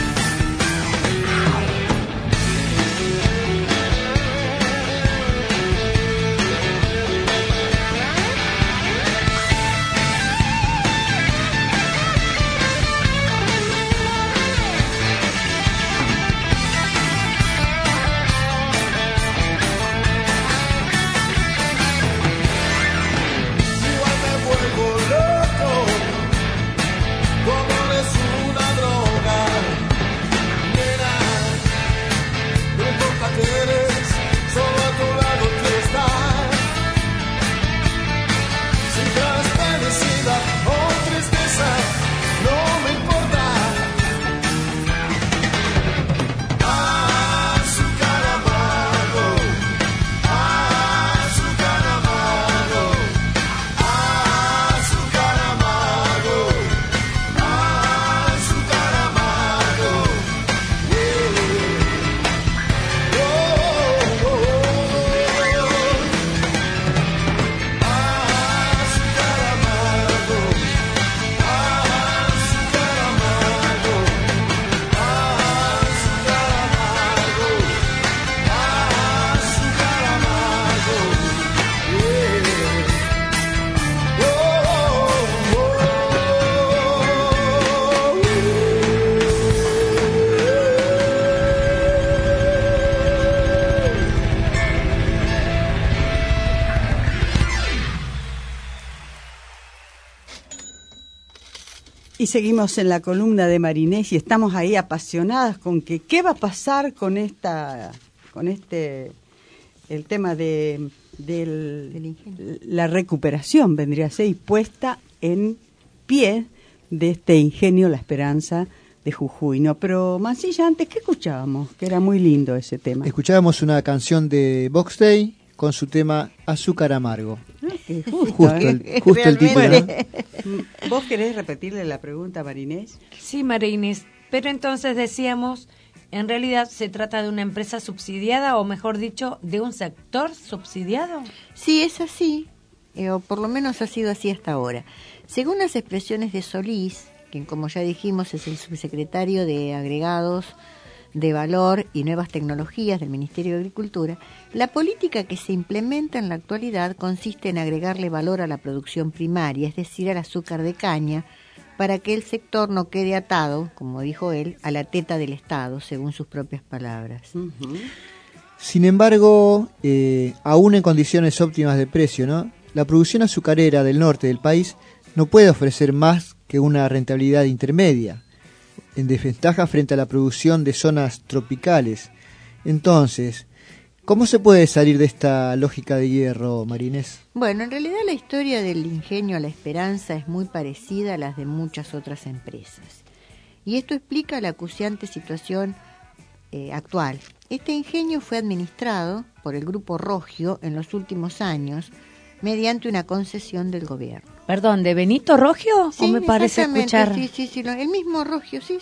Speaker 5: Igual me vuelvo loco, como eres una droga. Nena, no importa que eres, solo a tu lado quiero estar. Si traes felicidad o tristeza, no me importa. Azúcar amargo, azúcar amargo. Azúcar amargo, azúcar amargo. Azúcar amargo, azúcar amargo, azúcar amargo, azúcar amargo.
Speaker 2: Y seguimos en la columna de Marinés y estamos ahí apasionadas con que qué va a pasar con el tema de la recuperación, vendría a ser, y puesta en pie de este ingenio La Esperanza de Jujuy, ¿no? Pero Mancilla, antes, ¿qué escuchábamos? Que era muy lindo ese tema.
Speaker 6: Escuchábamos una canción de Box Day con su tema Azúcar Amargo.
Speaker 2: Justo
Speaker 6: el título, ¿no?
Speaker 2: ¿Vos querés repetirle la pregunta a Marinés?
Speaker 18: Sí, Marinés, pero entonces decíamos, en realidad se trata de una empresa subsidiada, o mejor dicho, de un sector subsidiado.
Speaker 7: Sí, es así, o por lo menos ha sido así hasta ahora. Según las expresiones de Solís, quien como ya dijimos es el subsecretario de Agregados de Valor y Nuevas Tecnologías del Ministerio de Agricultura, la política que se implementa en la actualidad consiste en agregarle valor a la producción primaria, es decir, al azúcar de caña, para que el sector no quede atado, como dijo él, a la teta del Estado, según sus propias palabras.
Speaker 6: Sin embargo, aún en condiciones óptimas de precio, ¿no? La producción azucarera del norte del país no puede ofrecer más que una rentabilidad intermedia, en desventaja frente a la producción de zonas tropicales. Entonces, ¿cómo se puede salir de esta lógica de hierro, Marinés?
Speaker 7: Bueno, en realidad la historia del ingenio La Esperanza es muy parecida a las de muchas otras empresas. Y esto explica la acuciante situación actual. Este ingenio fue administrado por el Grupo Rogio en los últimos años mediante una concesión del gobierno.
Speaker 18: Perdón, ¿de Benito Rogio?
Speaker 7: Sí,
Speaker 18: ¿O me parece
Speaker 7: exactamente,
Speaker 18: escuchar?
Speaker 7: Sí, el mismo Rogio, sí,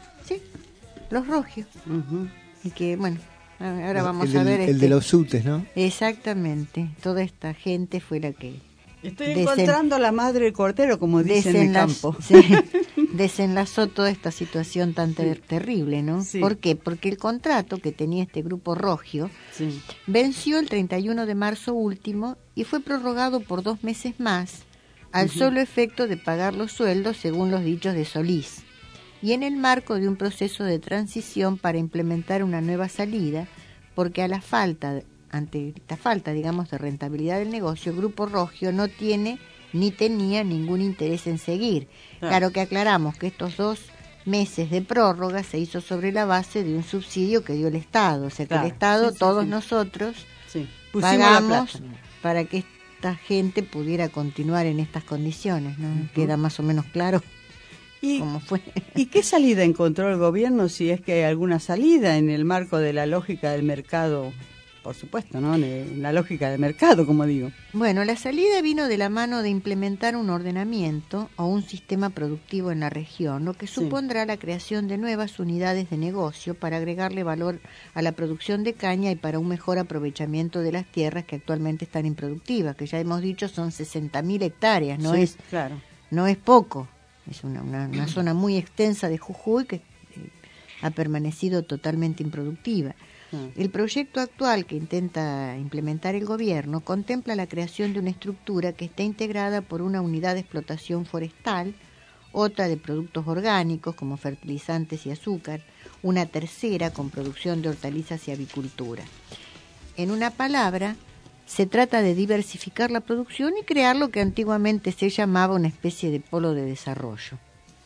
Speaker 7: los Rogios. Y que, bueno, ahora vamos a ver...
Speaker 6: El de los subtes, ¿no?
Speaker 7: Exactamente, toda esta gente fue la que...
Speaker 2: Estoy encontrando la madre del cordero, como dicen en el campo.
Speaker 7: Sí, desenlazó toda esta situación tan terrible, ¿no?
Speaker 2: Sí.
Speaker 7: ¿Por qué? Porque el contrato que tenía este Grupo Rogio venció el 31 de marzo último y fue prorrogado por 2 meses más, al solo efecto de pagar los sueldos según los dichos de Solís, y en el marco de un proceso de transición para implementar una nueva salida, porque ante esta falta, digamos, de rentabilidad del negocio, el Grupo Rogio no tiene ni tenía ningún interés en seguir. Claro que aclaramos que estos 2 meses de prórroga se hizo sobre la base de un subsidio que dio el Estado. O sea, que
Speaker 2: Claro,
Speaker 7: el Estado,
Speaker 2: sí,
Speaker 7: todos
Speaker 2: sí.
Speaker 7: nosotros,
Speaker 2: Sí. Pusimos la
Speaker 7: pagamos
Speaker 2: plata.
Speaker 7: para que esta gente pudiera continuar en estas condiciones, ¿no? Queda más o menos claro cómo fue.
Speaker 2: ¿Y qué salida encontró el gobierno, si es que hay alguna salida en el marco de la lógica del mercado? Por supuesto, ¿no? En la lógica del mercado, como digo.
Speaker 7: Bueno, la salida vino de la mano de implementar un ordenamiento o un sistema productivo en la región, lo que supondrá la creación de nuevas unidades de negocio para agregarle valor a la producción de caña y para un mejor aprovechamiento de las tierras que actualmente están improductivas, que ya hemos dicho son 60.000 hectáreas, no
Speaker 2: Sí,
Speaker 7: es
Speaker 2: claro.
Speaker 7: no es poco, es una zona muy extensa de Jujuy que ha permanecido totalmente improductiva. El proyecto actual que intenta implementar el gobierno contempla la creación de una estructura que está integrada por una unidad de explotación forestal, otra de productos orgánicos como fertilizantes y azúcar, una tercera con producción de hortalizas y avicultura. En una palabra, se trata de diversificar la producción y crear lo que antiguamente se llamaba una especie de polo de desarrollo.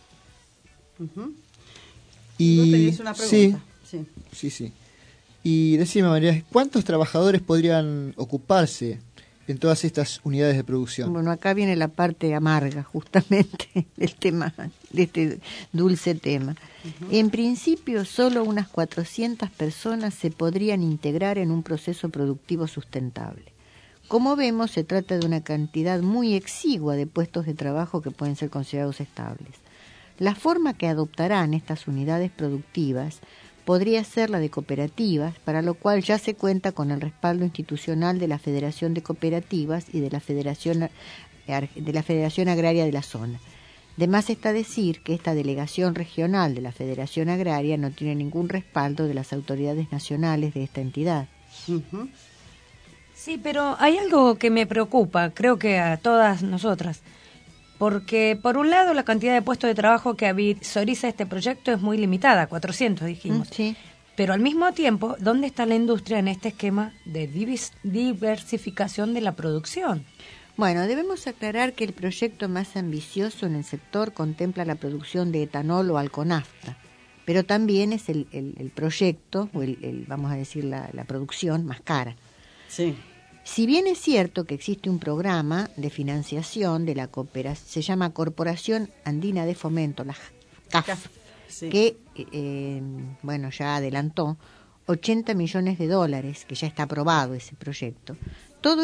Speaker 6: Y
Speaker 2: Vos tenías una pregunta.
Speaker 6: sí. Y decime, María, ¿cuántos trabajadores podrían ocuparse en todas estas unidades de producción?
Speaker 7: Bueno, acá viene la parte amarga, justamente, del tema, de este dulce tema. En principio, solo unas 400 personas se podrían integrar en un proceso productivo sustentable. Como vemos, se trata de una cantidad muy exigua de puestos de trabajo que pueden ser considerados estables. La forma que adoptarán estas unidades productivas podría ser la de cooperativas, para lo cual ya se cuenta con el respaldo institucional de la Federación de Cooperativas y de la Federación Agraria de la zona. De más está decir que esta delegación regional de la Federación Agraria no tiene ningún respaldo de las autoridades nacionales de esta entidad.
Speaker 18: Sí, pero hay algo que me preocupa, creo que a todas nosotras, porque por un lado la cantidad de puestos de trabajo que visualiza este proyecto es muy limitada, 400 dijimos.
Speaker 7: Sí.
Speaker 18: Pero al mismo tiempo, ¿dónde está la industria en este esquema de diversificación de la producción?
Speaker 7: Bueno, debemos aclarar que el proyecto más ambicioso en el sector contempla la producción de etanol o alconafta, pero también es el proyecto, o vamos a decir la producción más cara.
Speaker 2: Sí.
Speaker 7: Si bien es cierto que existe un programa de financiación de la cooperación, se llama Corporación Andina de Fomento, la CAF, que ya adelantó $80 millones, que ya está aprobado ese proyecto. Toda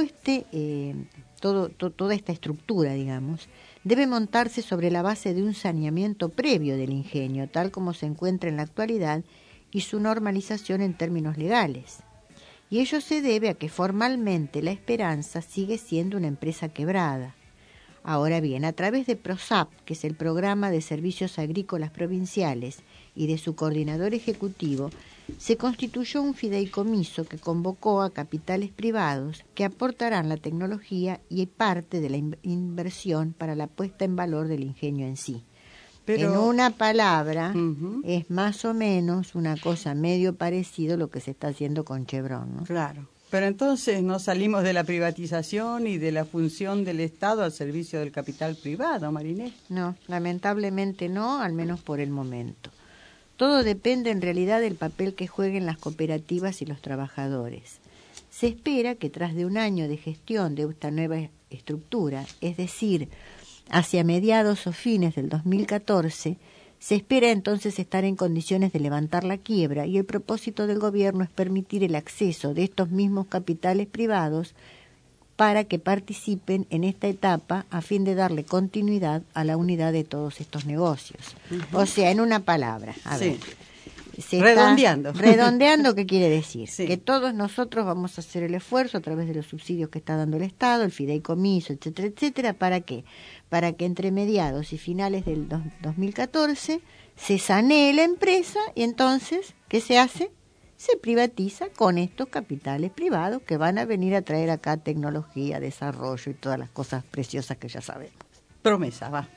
Speaker 7: esta estructura, digamos, debe montarse sobre la base de un saneamiento previo del ingenio, tal como se encuentra en la actualidad, y su normalización en términos legales. Y ello se debe a que formalmente La Esperanza sigue siendo una empresa quebrada. Ahora bien, a través de PROSAP, que es el Programa de Servicios Agrícolas Provinciales, y de su coordinador ejecutivo, se constituyó un fideicomiso que convocó a capitales privados que aportarán la tecnología y parte de la inversión para la puesta en valor del ingenio en sí. Pero, en una palabra, es más o menos una cosa medio parecido a lo que se está haciendo con Chevron, ¿no?
Speaker 2: Claro. Pero entonces no salimos de la privatización y de la función del Estado al servicio del capital privado, Marinés.
Speaker 7: No, lamentablemente no, al menos por el momento. Todo depende en realidad del papel que jueguen las cooperativas y los trabajadores. Se espera que tras de un año de gestión de esta nueva estructura, es decir, hacia mediados o fines del 2014, se espera entonces estar en condiciones de levantar la quiebra, y el propósito del gobierno es permitir el acceso de estos mismos capitales privados para que participen en esta etapa a fin de darle continuidad a la unidad de todos estos negocios. O sea, en una palabra, a ver.
Speaker 2: Redondeando.
Speaker 7: Redondeando, ¿qué quiere decir? Que todos nosotros vamos a hacer el esfuerzo a través de los subsidios que está dando el Estado, el fideicomiso, etcétera, etcétera. ¿Para qué? Para que entre mediados y finales del 2014 se sanee la empresa, y entonces, ¿qué se hace? Se privatiza con estos capitales privados que van a venir a traer acá tecnología, desarrollo y todas las cosas preciosas que ya sabemos.
Speaker 2: Promesa, va.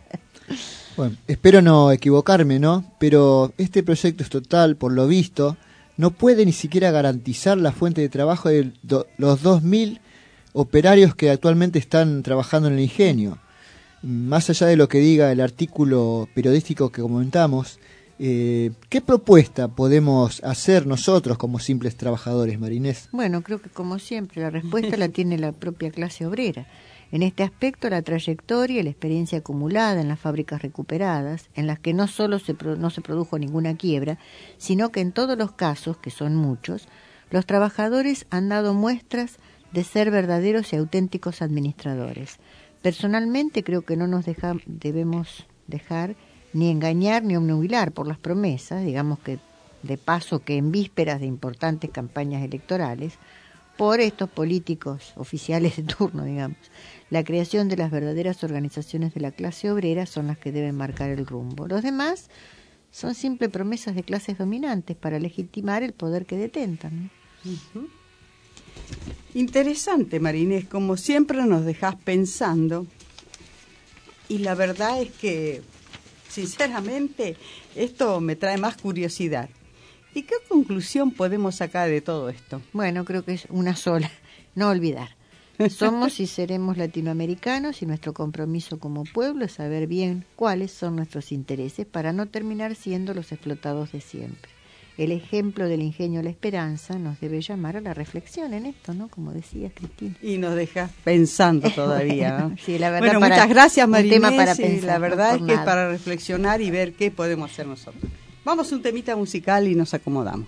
Speaker 6: Bueno, espero no equivocarme, ¿no? Pero este proyecto estatal, por lo visto, no puede ni siquiera garantizar la fuente de trabajo de los 2.000 operarios que actualmente están trabajando en el ingenio. más allá de lo que diga el artículo periodístico que comentamos, ¿qué propuesta podemos hacer nosotros como simples trabajadores, Marinés?
Speaker 7: Bueno, creo que como siempre la respuesta la tiene la propia clase obrera. En este aspecto, la trayectoria y la experiencia acumulada en las fábricas recuperadas, en las que no solo no se produjo ninguna quiebra, sino que en todos los casos, que son muchos, los trabajadores han dado muestras de ser verdaderos y auténticos administradores. Personalmente creo que no nos debemos dejar ni engañar ni obnubilar por las promesas, digamos que de paso que en vísperas de importantes campañas electorales, por estos políticos oficiales de turno, digamos. La creación de las verdaderas organizaciones de la clase obrera son las que deben marcar el rumbo. Los demás son simples promesas de clases dominantes para legitimar el poder que detentan.
Speaker 2: Uh-huh. Interesante, Marinés, como siempre nos dejás pensando, y la verdad es que, sinceramente, esto me trae más curiosidad. ¿Y qué conclusión podemos sacar de todo esto?
Speaker 7: Bueno, creo que es una sola, no olvidar. Somos y seremos latinoamericanos y nuestro compromiso como pueblo es saber bien cuáles son nuestros intereses para no terminar siendo los explotados de siempre. El ejemplo del ingenio y la esperanza nos debe llamar a la reflexión en esto, ¿no? Como decías, Cristina.
Speaker 2: Y nos dejas pensando todavía, ¿no?
Speaker 7: Sí, la verdad.
Speaker 2: Bueno, muchas gracias, Marinés.
Speaker 7: Para pensar,
Speaker 2: la verdad es que
Speaker 7: nada.
Speaker 2: es para reflexionar y ver qué podemos hacer nosotros. Vamos a un temita musical y nos acomodamos.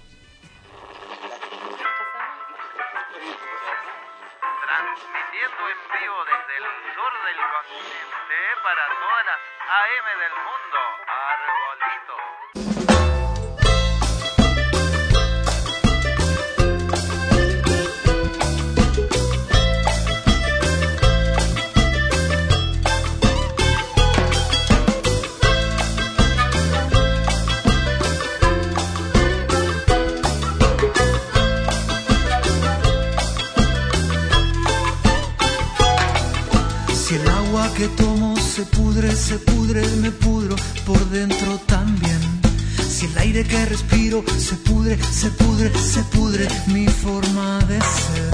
Speaker 19: Transmitiendo en vivo desde el sur del continente para todas las AM del mundo. Arbolito.
Speaker 5: Que tomo se pudre, me pudro por dentro también. Si el aire que respiro se pudre mi forma de ser.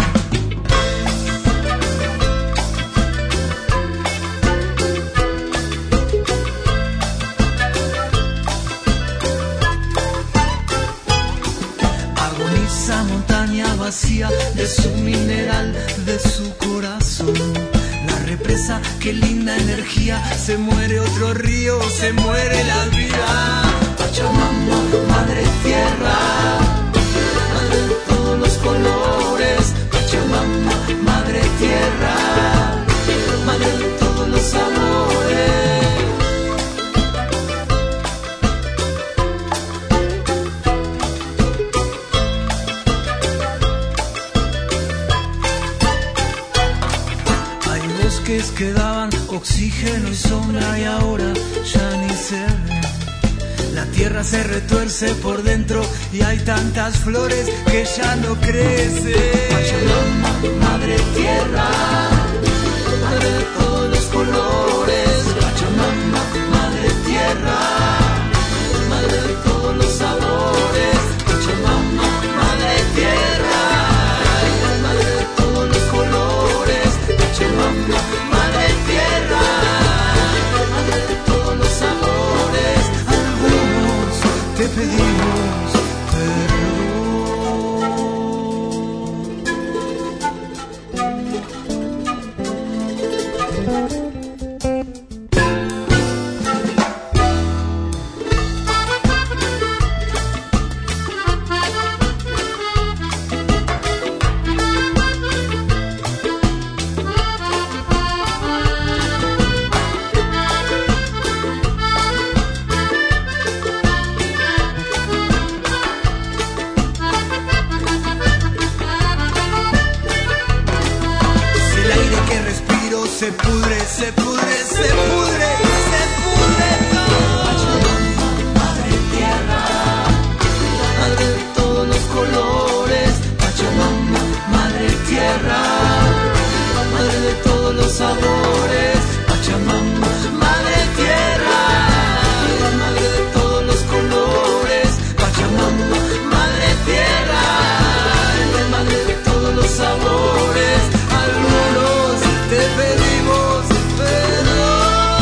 Speaker 5: Agoniza montaña vacía de su mineral, de su corazón. Represa, qué linda energía, se muere otro río, se muere la vida. Pachamama, madre tierra, madre de todos los colores. Pachamama, madre tierra, madre de todos los sabores. Que daban oxígeno y sombra y ahora ya ni se ven. La tierra se retuerce por dentro y hay tantas flores que ya no crecen. Pachamama, madre tierra, madre de todos los colores. Pachamama, madre tierra, madre de todos los sabores. Pachamama, madre tierra, madre de todos los colores. Pachamama, madre tierra, madre de todos los sabores. Algunos te pedimos perdón. Se pudre, se pudre, se pudre, se pudre todo. Pachamama, madre tierra, madre de todos los colores. Pachamama, madre tierra, madre de todos los sabores. Pachamama, madre tierra, madre de todos los colores. Pachamama, madre tierra, madre de todos los sabores. Algunos te pedimos perdón.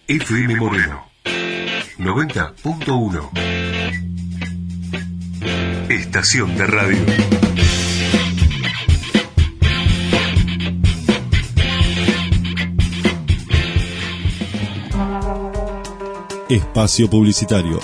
Speaker 1: FM Moreno 90.1. Estación de radio.
Speaker 15: Espacio publicitario.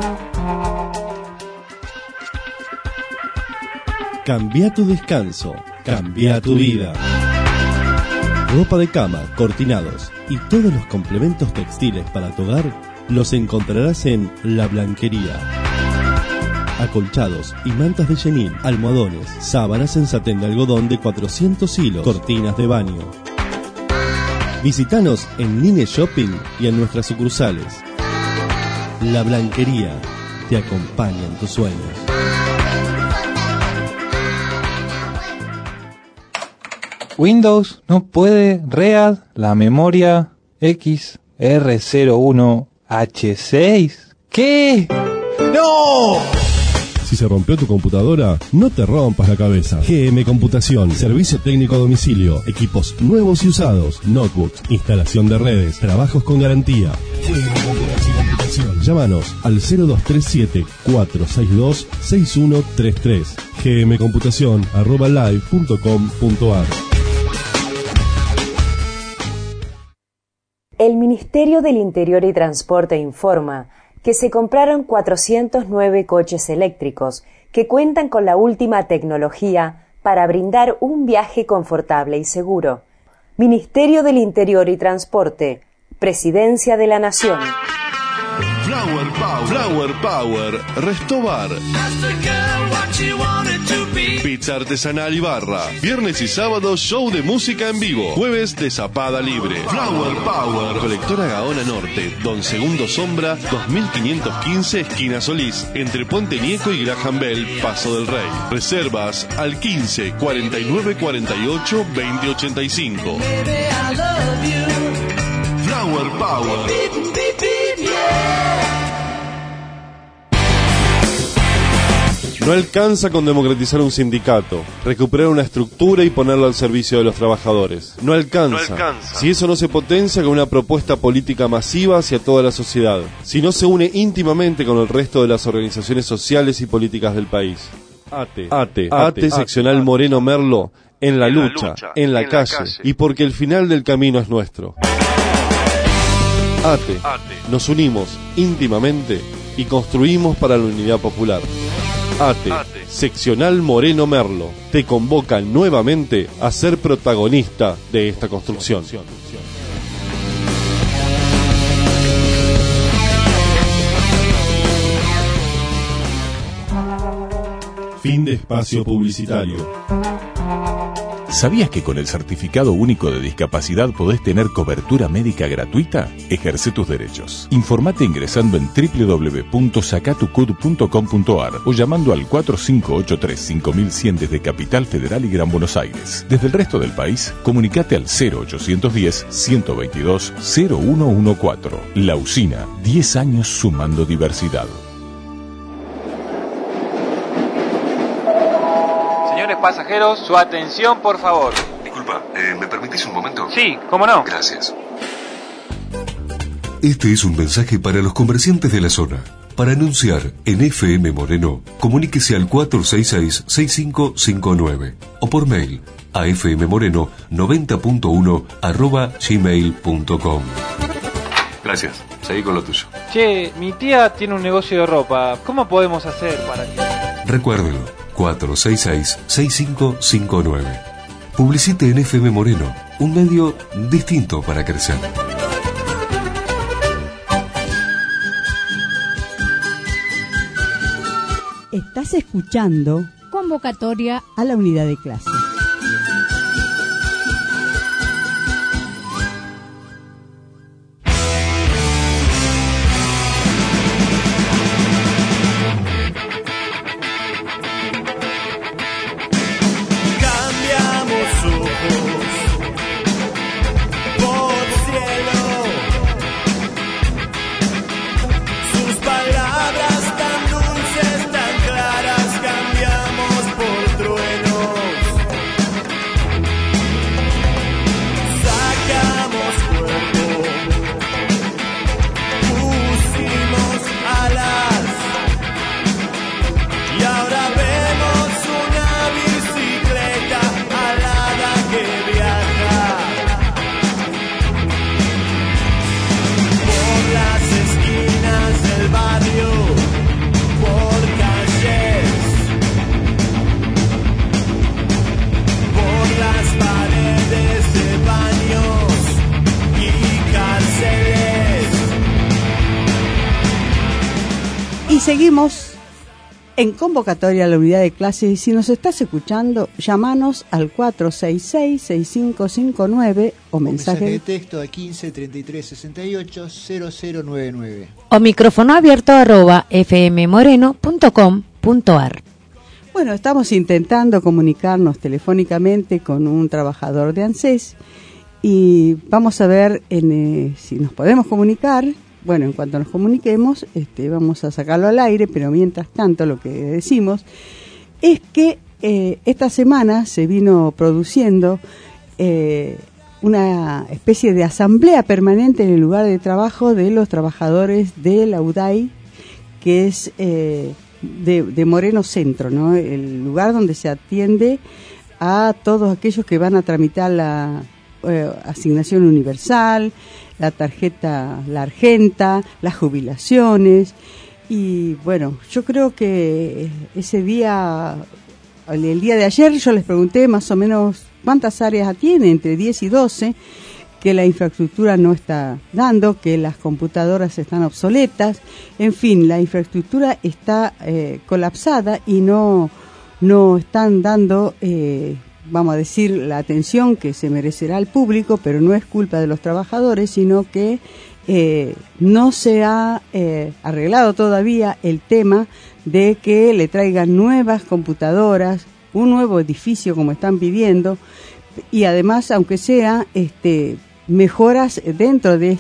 Speaker 15: Cambia tu descanso, cambia tu vida. Ropa de cama, cortinados y todos los complementos textiles para tu hogar los encontrarás en La Blanquería. Acolchados y mantas de chenil, almohadones, sábanas en satén de algodón de 400 hilos, cortinas de baño. Visítanos en Nine Shopping y en nuestras sucursales. La Blanquería te acompaña en tus sueños.
Speaker 17: Windows no puede read la memoria XR01H6. ¿Qué? ¡No!
Speaker 15: Si se rompió tu computadora, no te rompas la cabeza. GM Computación, servicio técnico a domicilio, equipos nuevos y usados, notebooks, instalación de redes, trabajos con garantía. Llámanos al 0237-462-6133. gmcomputacion@live.com.ar.
Speaker 20: El Ministerio del Interior y Transporte informa que se compraron 409 coches eléctricos que cuentan con la última tecnología para brindar un viaje confortable y seguro. Ministerio del Interior y Transporte, Presidencia de la Nación.
Speaker 15: Flower Power, Restobar. Pizza artesanal y barra. Viernes y sábado, show de música en vivo. Jueves de zapada libre. Flower Power. Colectora Gaona Norte, Don Segundo Sombra, 2515, esquina Solís, entre Puente Nieco y Graham Bell, Paso del Rey. Reservas al 15 49 48 20 85. Flower Power. No alcanza con democratizar un sindicato, recuperar una estructura y ponerlo al servicio de los trabajadores. No alcanza. Si eso no se potencia con una propuesta política masiva hacia toda la sociedad, si no se une íntimamente con el resto de las organizaciones sociales y políticas del país. ATE seccional Moreno Merlo, en la lucha, en la calle, y porque el final del camino es nuestro. ATE, nos unimos íntimamente y construimos para la unidad popular. ATE, seccional Moreno Merlo, te convoca nuevamente a ser protagonista de esta construcción. Fin de espacio publicitario.
Speaker 21: ¿Sabías que con el Certificado Único de Discapacidad podés tener cobertura médica gratuita? Ejerce tus derechos. Informate ingresando en www.sacatucud.com.ar o llamando al 4583-5100 desde Capital Federal y Gran Buenos Aires. Desde el resto del país, comunicate al 0810-122-0114. La Usina, 10 años sumando diversidad.
Speaker 17: Pasajeros, su atención, por favor.
Speaker 1: Disculpa, ¿me permitís un momento?
Speaker 17: Sí, ¿cómo no?
Speaker 1: Gracias. Este es un mensaje para los comerciantes de la zona. Para anunciar en FM Moreno, comuníquese al 466-6559 o por mail a fmmoreno90.1@gmail.com. Gracias, seguí con lo tuyo.
Speaker 17: Che, mi tía tiene un negocio de ropa. ¿Cómo podemos hacer para que...?
Speaker 1: Recuérdelo. 466-6559. Publicite en FM Moreno, un medio distinto para crecer.
Speaker 2: Estás escuchando
Speaker 14: Convocatoria
Speaker 2: a la unidad de clase.
Speaker 5: Palabras tan dulces, tan claras, cambiamos por truenos.
Speaker 2: Y seguimos en convocatoria a la unidad de clases. Y si nos estás escuchando, llámanos al 466-6559 o mensaje
Speaker 6: de texto al 15 33 68 0099.
Speaker 18: O micrófono abierto @fmmoreno.com.ar.
Speaker 2: Bueno, estamos intentando comunicarnos telefónicamente con un trabajador de ANSES y vamos a ver si nos podemos comunicar. Bueno, en cuanto nos comuniquemos, vamos a sacarlo al aire, pero mientras tanto lo que decimos es que esta semana se vino produciendo una especie de asamblea permanente en el lugar de trabajo de los trabajadores de la UDAI, que es de Moreno Centro, ¿no? El lugar donde se atiende a todos aquellos que van a tramitar la asignación universal, la tarjeta, la Argenta, las jubilaciones. Y bueno, yo creo que ese día, el día de ayer, yo les pregunté más o menos cuántas áreas atiende, entre 10 y 12, que la infraestructura no está dando, que las computadoras están obsoletas, en fin, la infraestructura está colapsada y no están dando, vamos a decir, la atención que se merecerá al público, pero no es culpa de los trabajadores, sino que no se ha arreglado todavía el tema de que le traigan nuevas computadoras, un nuevo edificio como están pidiendo, y además, aunque sea mejoras dentro de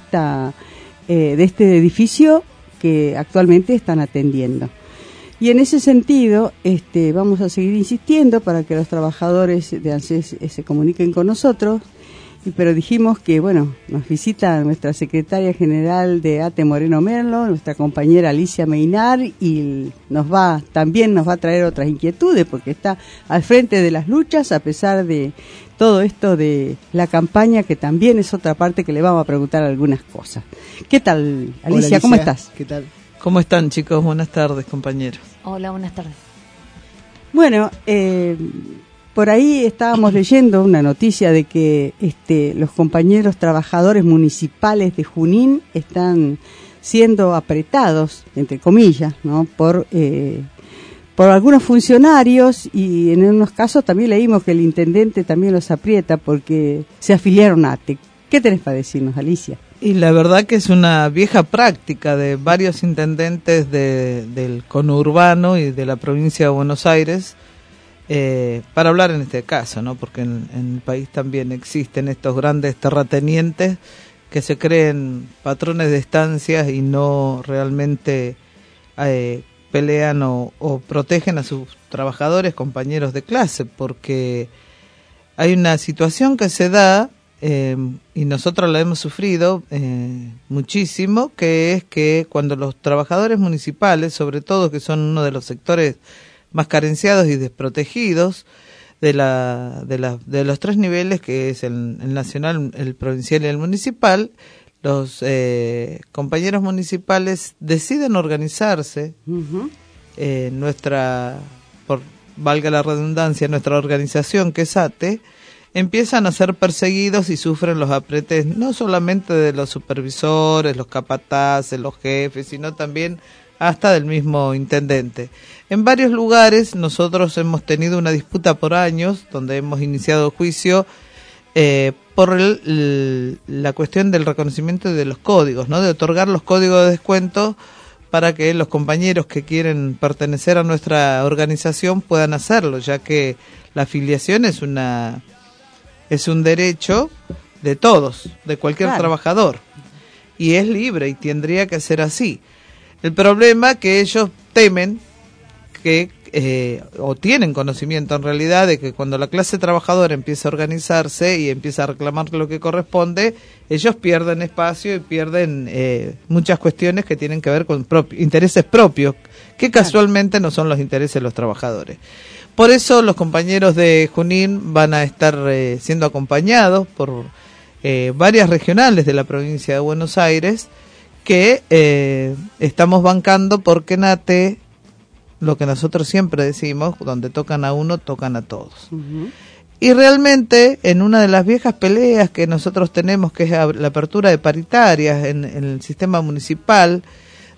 Speaker 2: este edificio que actualmente están atendiendo. Y en ese sentido, vamos a seguir insistiendo para que los trabajadores de ANSES se comuniquen con nosotros, pero dijimos que, bueno, nos visita nuestra secretaria general de ATE Moreno Merlo, nuestra compañera Alicia Meinar, y también nos va a traer otras inquietudes, porque está al frente de las luchas, a pesar de todo esto de la campaña, que también es otra parte que le vamos a preguntar algunas cosas. ¿Qué tal, Alicia?
Speaker 6: Hola, Alicia.
Speaker 2: ¿Cómo estás?
Speaker 6: ¿Qué tal?
Speaker 4: ¿Cómo están, chicos? Buenas tardes, compañeros.
Speaker 18: Hola, buenas tardes.
Speaker 2: Bueno, por ahí estábamos leyendo una noticia de que los compañeros trabajadores municipales de Junín están siendo apretados, entre comillas, ¿no? por algunos funcionarios, y en unos casos también leímos que el intendente también los aprieta porque se afiliaron a ATE. ¿Qué tenés para decirnos, Alicia?
Speaker 4: Y la verdad que es una vieja práctica de varios intendentes del conurbano y de la provincia de Buenos Aires, para hablar en este caso, ¿no? Porque en el país también existen estos grandes terratenientes que se creen patrones de estancias y no realmente pelean o protegen a sus trabajadores, compañeros de clase, porque hay una situación que se da, y nosotros la hemos sufrido muchísimo, que es que cuando los trabajadores municipales, sobre todo que son uno de los sectores más carenciados y desprotegidos de los tres niveles, que es el nacional, el provincial y el municipal, los compañeros municipales deciden organizarse. Valga la redundancia, nuestra organización, que es ATE, empiezan a ser perseguidos y sufren los apretes no solamente de los supervisores, los capataces, los jefes, sino también hasta del mismo intendente. En varios lugares nosotros hemos tenido una disputa por años, donde hemos iniciado juicio por la cuestión del reconocimiento de los códigos, ¿no? De otorgar los códigos de descuento para que los compañeros que quieren pertenecer a nuestra organización puedan hacerlo, ya que la afiliación es un derecho de todos, de cualquier trabajador, y es libre y tendría que ser así. El problema que ellos temen que o tienen conocimiento en realidad de que cuando la clase trabajadora empieza a organizarse y empieza a reclamar lo que corresponde, ellos pierden espacio y pierden muchas cuestiones que tienen que ver con intereses propios, que casualmente no son los intereses de los trabajadores. Por eso los compañeros de Junín van a estar siendo acompañados por varias regionales de la provincia de Buenos Aires, que estamos bancando, porque en ATE, lo que nosotros siempre decimos, donde tocan a uno, tocan a todos. Y realmente, en una de las viejas peleas que nosotros tenemos, que es la apertura de paritarias en el sistema municipal,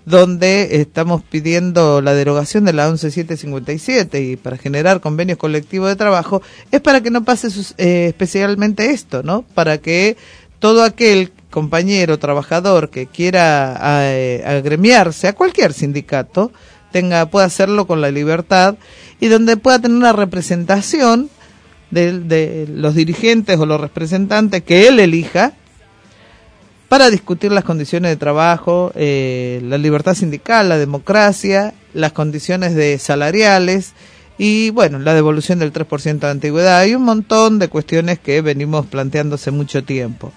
Speaker 4: donde estamos pidiendo la derogación de la 11757 y para generar convenios colectivos de trabajo, es para que no pase especialmente esto, ¿no? Para que todo aquel compañero trabajador que quiera agremiarse a cualquier sindicato pueda hacerlo con la libertad y donde pueda tener una representación de los dirigentes o los representantes que él elija para discutir las condiciones de trabajo, la libertad sindical, la democracia, las condiciones salariales y, bueno, la devolución del 3% de antigüedad. Hay un montón de cuestiones que venimos planteando hace mucho tiempo.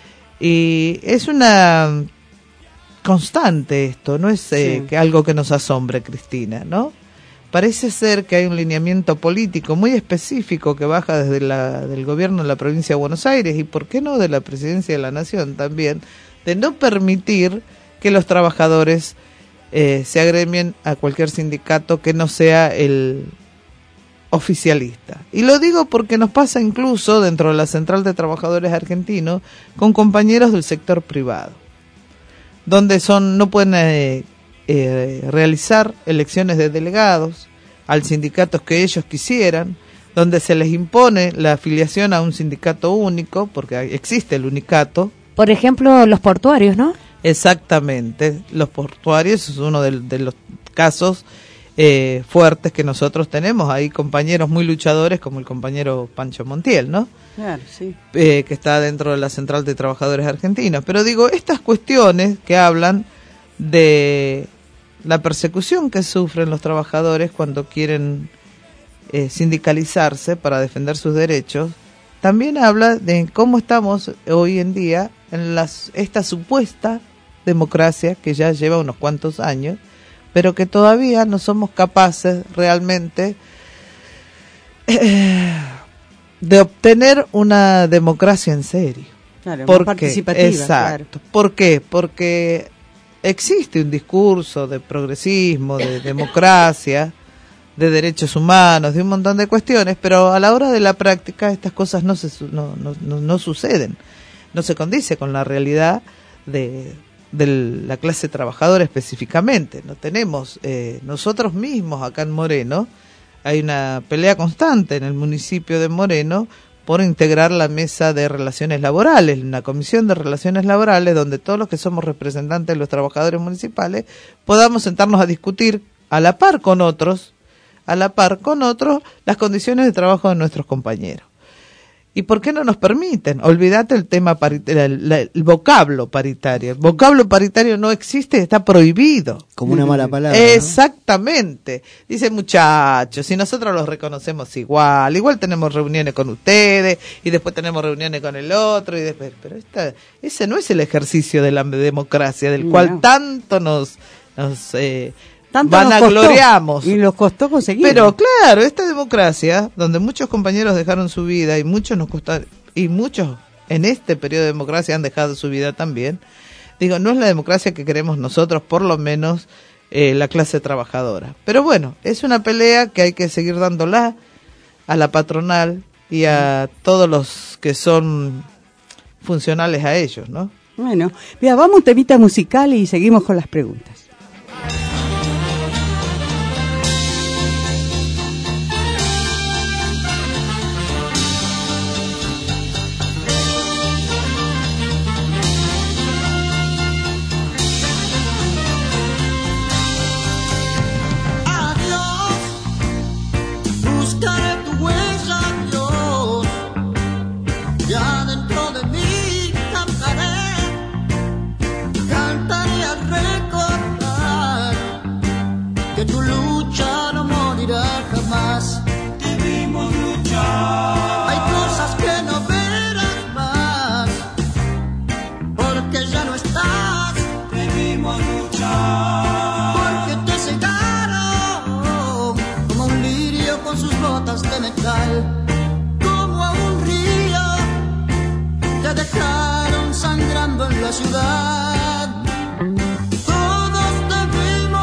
Speaker 4: Y es una constante esto, no es que algo que nos asombre, Cristina, ¿no? Parece ser que hay un lineamiento político muy específico que baja desde del gobierno de la provincia de Buenos Aires y, ¿por qué no, de la presidencia de la Nación también, de no permitir que los trabajadores se agremien a cualquier sindicato que no sea el oficialista? Y lo digo porque nos pasa incluso dentro de la Central de Trabajadores Argentinos con compañeros del sector privado, donde no pueden realizar elecciones de delegados al sindicato que ellos quisieran, donde se les impone la afiliación a un sindicato único, porque existe el unicato.
Speaker 18: Por ejemplo, los portuarios, ¿no?
Speaker 4: Exactamente, los portuarios es uno de los casos fuertes que nosotros tenemos. Hay compañeros muy luchadores como el compañero Pancho Montiel, ¿no?
Speaker 2: Claro, sí.
Speaker 4: Que está dentro de la Central de Trabajadores Argentinos. Pero digo, estas cuestiones que hablan de la persecución que sufren los trabajadores cuando quieren sindicalizarse para defender sus derechos, también habla de cómo estamos hoy en día en esta supuesta democracia que ya lleva unos cuantos años, pero que todavía no somos capaces realmente de obtener una democracia en serio.
Speaker 2: Claro, más participativa.
Speaker 4: Exacto.
Speaker 2: Claro.
Speaker 4: ¿Por qué? Porque existe un discurso de progresismo, de democracia, de derechos humanos, de un montón de cuestiones, pero a la hora de la práctica estas cosas no suceden, no se condice con la realidad de la clase trabajadora específicamente. No tenemos, nosotros mismos acá en Moreno, hay una pelea constante en el municipio de Moreno por integrar la mesa de relaciones laborales, una comisión de relaciones laborales donde todos los que somos representantes de los trabajadores municipales podamos sentarnos a discutir a la par con otros, las condiciones de trabajo de nuestros compañeros. ¿Y por qué no nos permiten? Olvídate el tema el vocablo paritario. El vocablo paritario no existe, está prohibido.
Speaker 6: Como una mala palabra.
Speaker 4: Exactamente. ¿No? Dice, muchachos, si nosotros los reconocemos igual tenemos reuniones con ustedes y después tenemos reuniones con el otro y después, pero ese no es el ejercicio de la democracia del cual tanto nos vanagloriamos.
Speaker 2: Y los costó conseguir.
Speaker 4: Pero claro, esta democracia, donde muchos compañeros dejaron su vida y muchos en este periodo de democracia han dejado su vida también, digo, no es la democracia que queremos nosotros, por lo menos la clase trabajadora. Pero bueno, es una pelea que hay que seguir dándola a la patronal y a todos los que son funcionales a ellos, ¿no?
Speaker 2: Bueno, mira, vamos a un temita musical y seguimos con las preguntas.
Speaker 5: Como a un río te dejaron sangrando en la ciudad. Todos debimos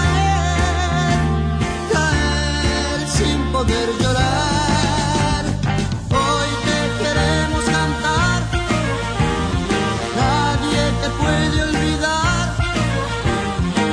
Speaker 5: caer sin poder llorar. Hoy te queremos cantar, nadie te puede olvidar.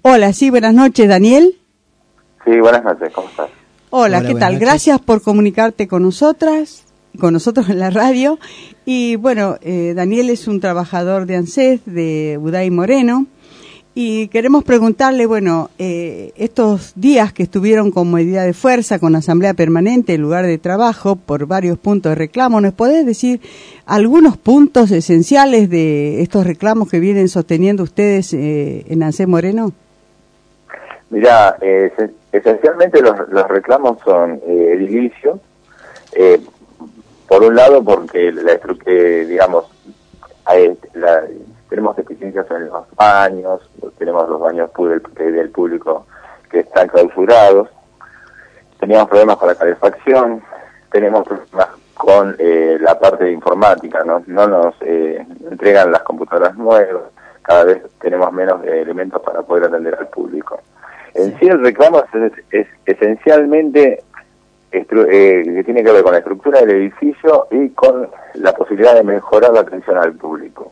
Speaker 2: Hola, sí, buenas noches, Daniel.
Speaker 3: Sí, buenas noches, ¿cómo estás?
Speaker 2: Hola, ¿qué tal?
Speaker 6: Noches.
Speaker 2: Gracias por comunicarte con nosotros en la radio. Y bueno, Daniel es un trabajador de ANSES, de Uday Moreno, y queremos preguntarle, bueno, estos días que estuvieron con medida de fuerza, con asamblea permanente en lugar de trabajo, por varios puntos de reclamo, ¿nos podés decir algunos puntos esenciales de estos reclamos que vienen sosteniendo ustedes en ANSES Moreno?
Speaker 3: Mirá, esencialmente los reclamos son edilicios, por un lado porque tenemos deficiencias en los baños, tenemos los baños del público que están clausurados, teníamos problemas con la calefacción, tenemos problemas con la parte de informática, no nos entregan las computadoras nuevas, cada vez tenemos menos elementos para poder atender al público. En sí el reclamo es esencialmente que tiene que ver con la estructura del edificio y con la posibilidad de mejorar la atención al público.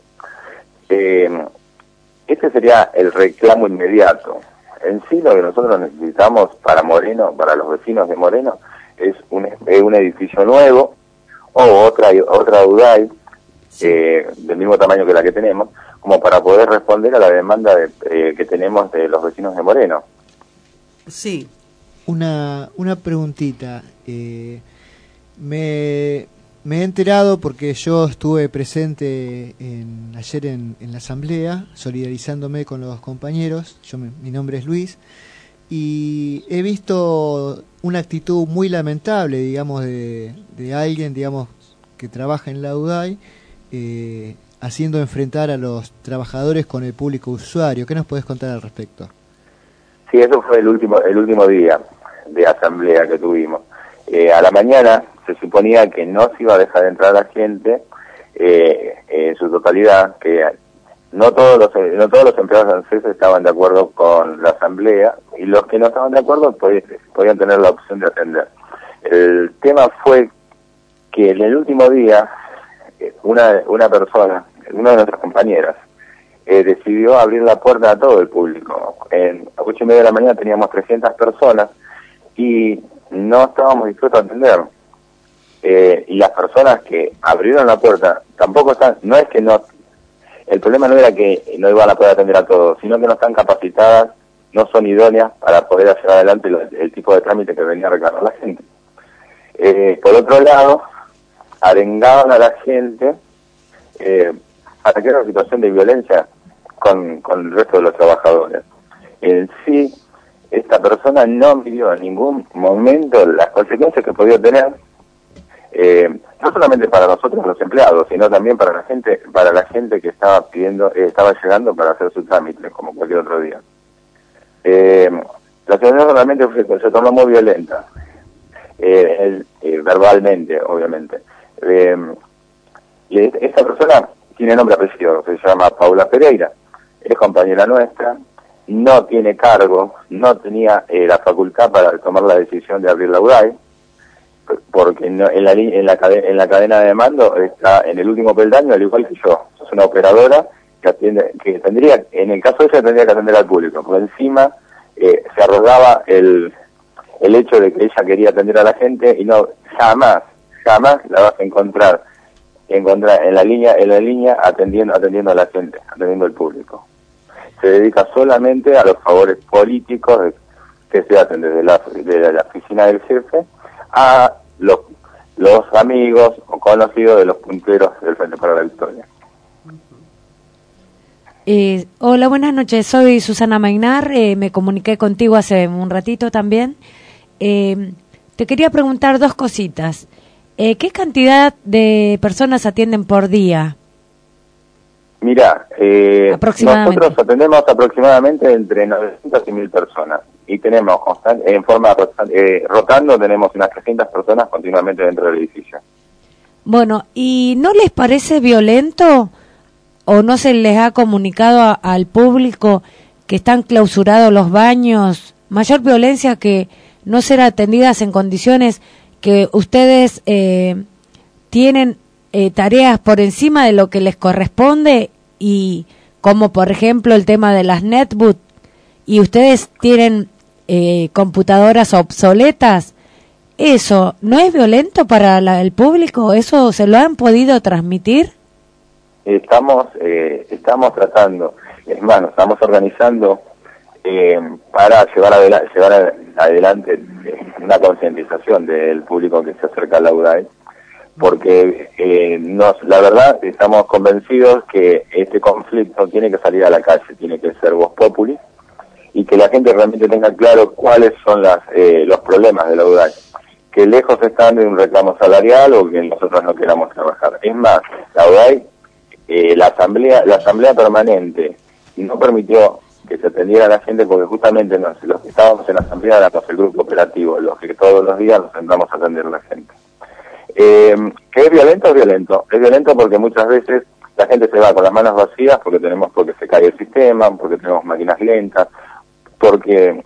Speaker 3: Este sería el reclamo inmediato. En sí lo que nosotros necesitamos para Moreno, para los vecinos de Moreno, es un edificio nuevo o otra UDAI del mismo tamaño que la que tenemos, como para poder responder a la demanda que tenemos de los vecinos de Moreno.
Speaker 2: Sí.
Speaker 6: Una preguntita. Me he enterado porque yo estuve presente ayer en la asamblea, solidarizándome con los compañeros. Mi nombre es Luis, y he visto una actitud muy lamentable, digamos, de alguien, digamos, que trabaja en la UDAI, haciendo enfrentar a los trabajadores con el público usuario. ¿Qué nos puedes contar al respecto?
Speaker 3: Sí, eso fue el último día de asamblea que tuvimos. A la mañana se suponía que no se iba a dejar entrar a la gente en su totalidad, que no todos los empleados de ANSES estaban de acuerdo con la asamblea, y los que no estaban de acuerdo podían tener la opción de atender. El tema fue que en el último día una persona, una de nuestras compañeras, decidió abrir la puerta a todo el público. En 8:30 de la mañana teníamos 300 personas y no estábamos dispuestos a atender. Y las personas que abrieron la puerta tampoco están, no es que no, el problema no era que no iban a poder atender a todos, sino que no están capacitadas, no son idóneas para poder hacer adelante el tipo de trámite que venía a reclamar la gente. Por otro lado, arengaban a la gente para que era una situación de violencia con el resto de los trabajadores. En sí, esta persona no midió en ningún momento las consecuencias que podía tener, no solamente para nosotros los empleados, sino también para la gente que estaba llegando para hacer su trámite, como cualquier otro día. La situación realmente se tornó muy violenta, verbalmente, obviamente. Y esta persona tiene nombre y apellido, se llama Paula Pereira, es compañera nuestra, no tiene cargo, no tenía la facultad para tomar la decisión de abrir la UDAI, porque no, en la cadena de mando está en el último peldaño, al igual que yo. Es una operadora que tendría, en el caso de ella, tendría que atender al público, porque encima se arrogaba el hecho de que ella quería atender a la gente, y no, jamás la vas a encontrar en la línea atendiendo a la gente, atendiendo al público. Se dedica solamente a los favores políticos que se hacen desde la oficina del jefe a los amigos o conocidos de los punteros del Frente para la Victoria.
Speaker 18: Hola, buenas noches, soy Susana Mainar, me comuniqué contigo hace un ratito también. Te quería preguntar dos cositas. ¿Qué cantidad de personas atienden por día?
Speaker 3: Mira, nosotros atendemos aproximadamente entre 900 y 1000 personas, y tenemos en forma rotando, tenemos unas 300 personas continuamente dentro del edificio.
Speaker 18: Bueno, ¿y no les parece violento o no se les ha comunicado al público que están clausurados los baños? Mayor violencia que no ser atendidas en condiciones que ustedes tienen tareas por encima de lo que les corresponde, y como por ejemplo el tema de las netbook, y ustedes tienen computadoras obsoletas, ¿eso no es violento para el público? ¿Eso se lo han podido transmitir?
Speaker 3: Estamos tratando, es más, nos estamos organizando para llevar adelante una concientización del público que se acerca a la UDAI, porque la verdad estamos convencidos que este conflicto tiene que salir a la calle, tiene que ser voz populi, y que la gente realmente tenga claro cuáles son los problemas de la UDAI, que lejos están de un reclamo salarial o que nosotros no queramos trabajar. Es más, la UDAI, la asamblea permanente no permitió que se atendiera a la gente, porque justamente los que estábamos en la asamblea éramos el grupo operativo, los que todos los días nos sentamos a atender a la gente. ¿Que es violento? Es violento porque muchas veces la gente se va con las manos vacías porque se cae el sistema, porque tenemos máquinas lentas, porque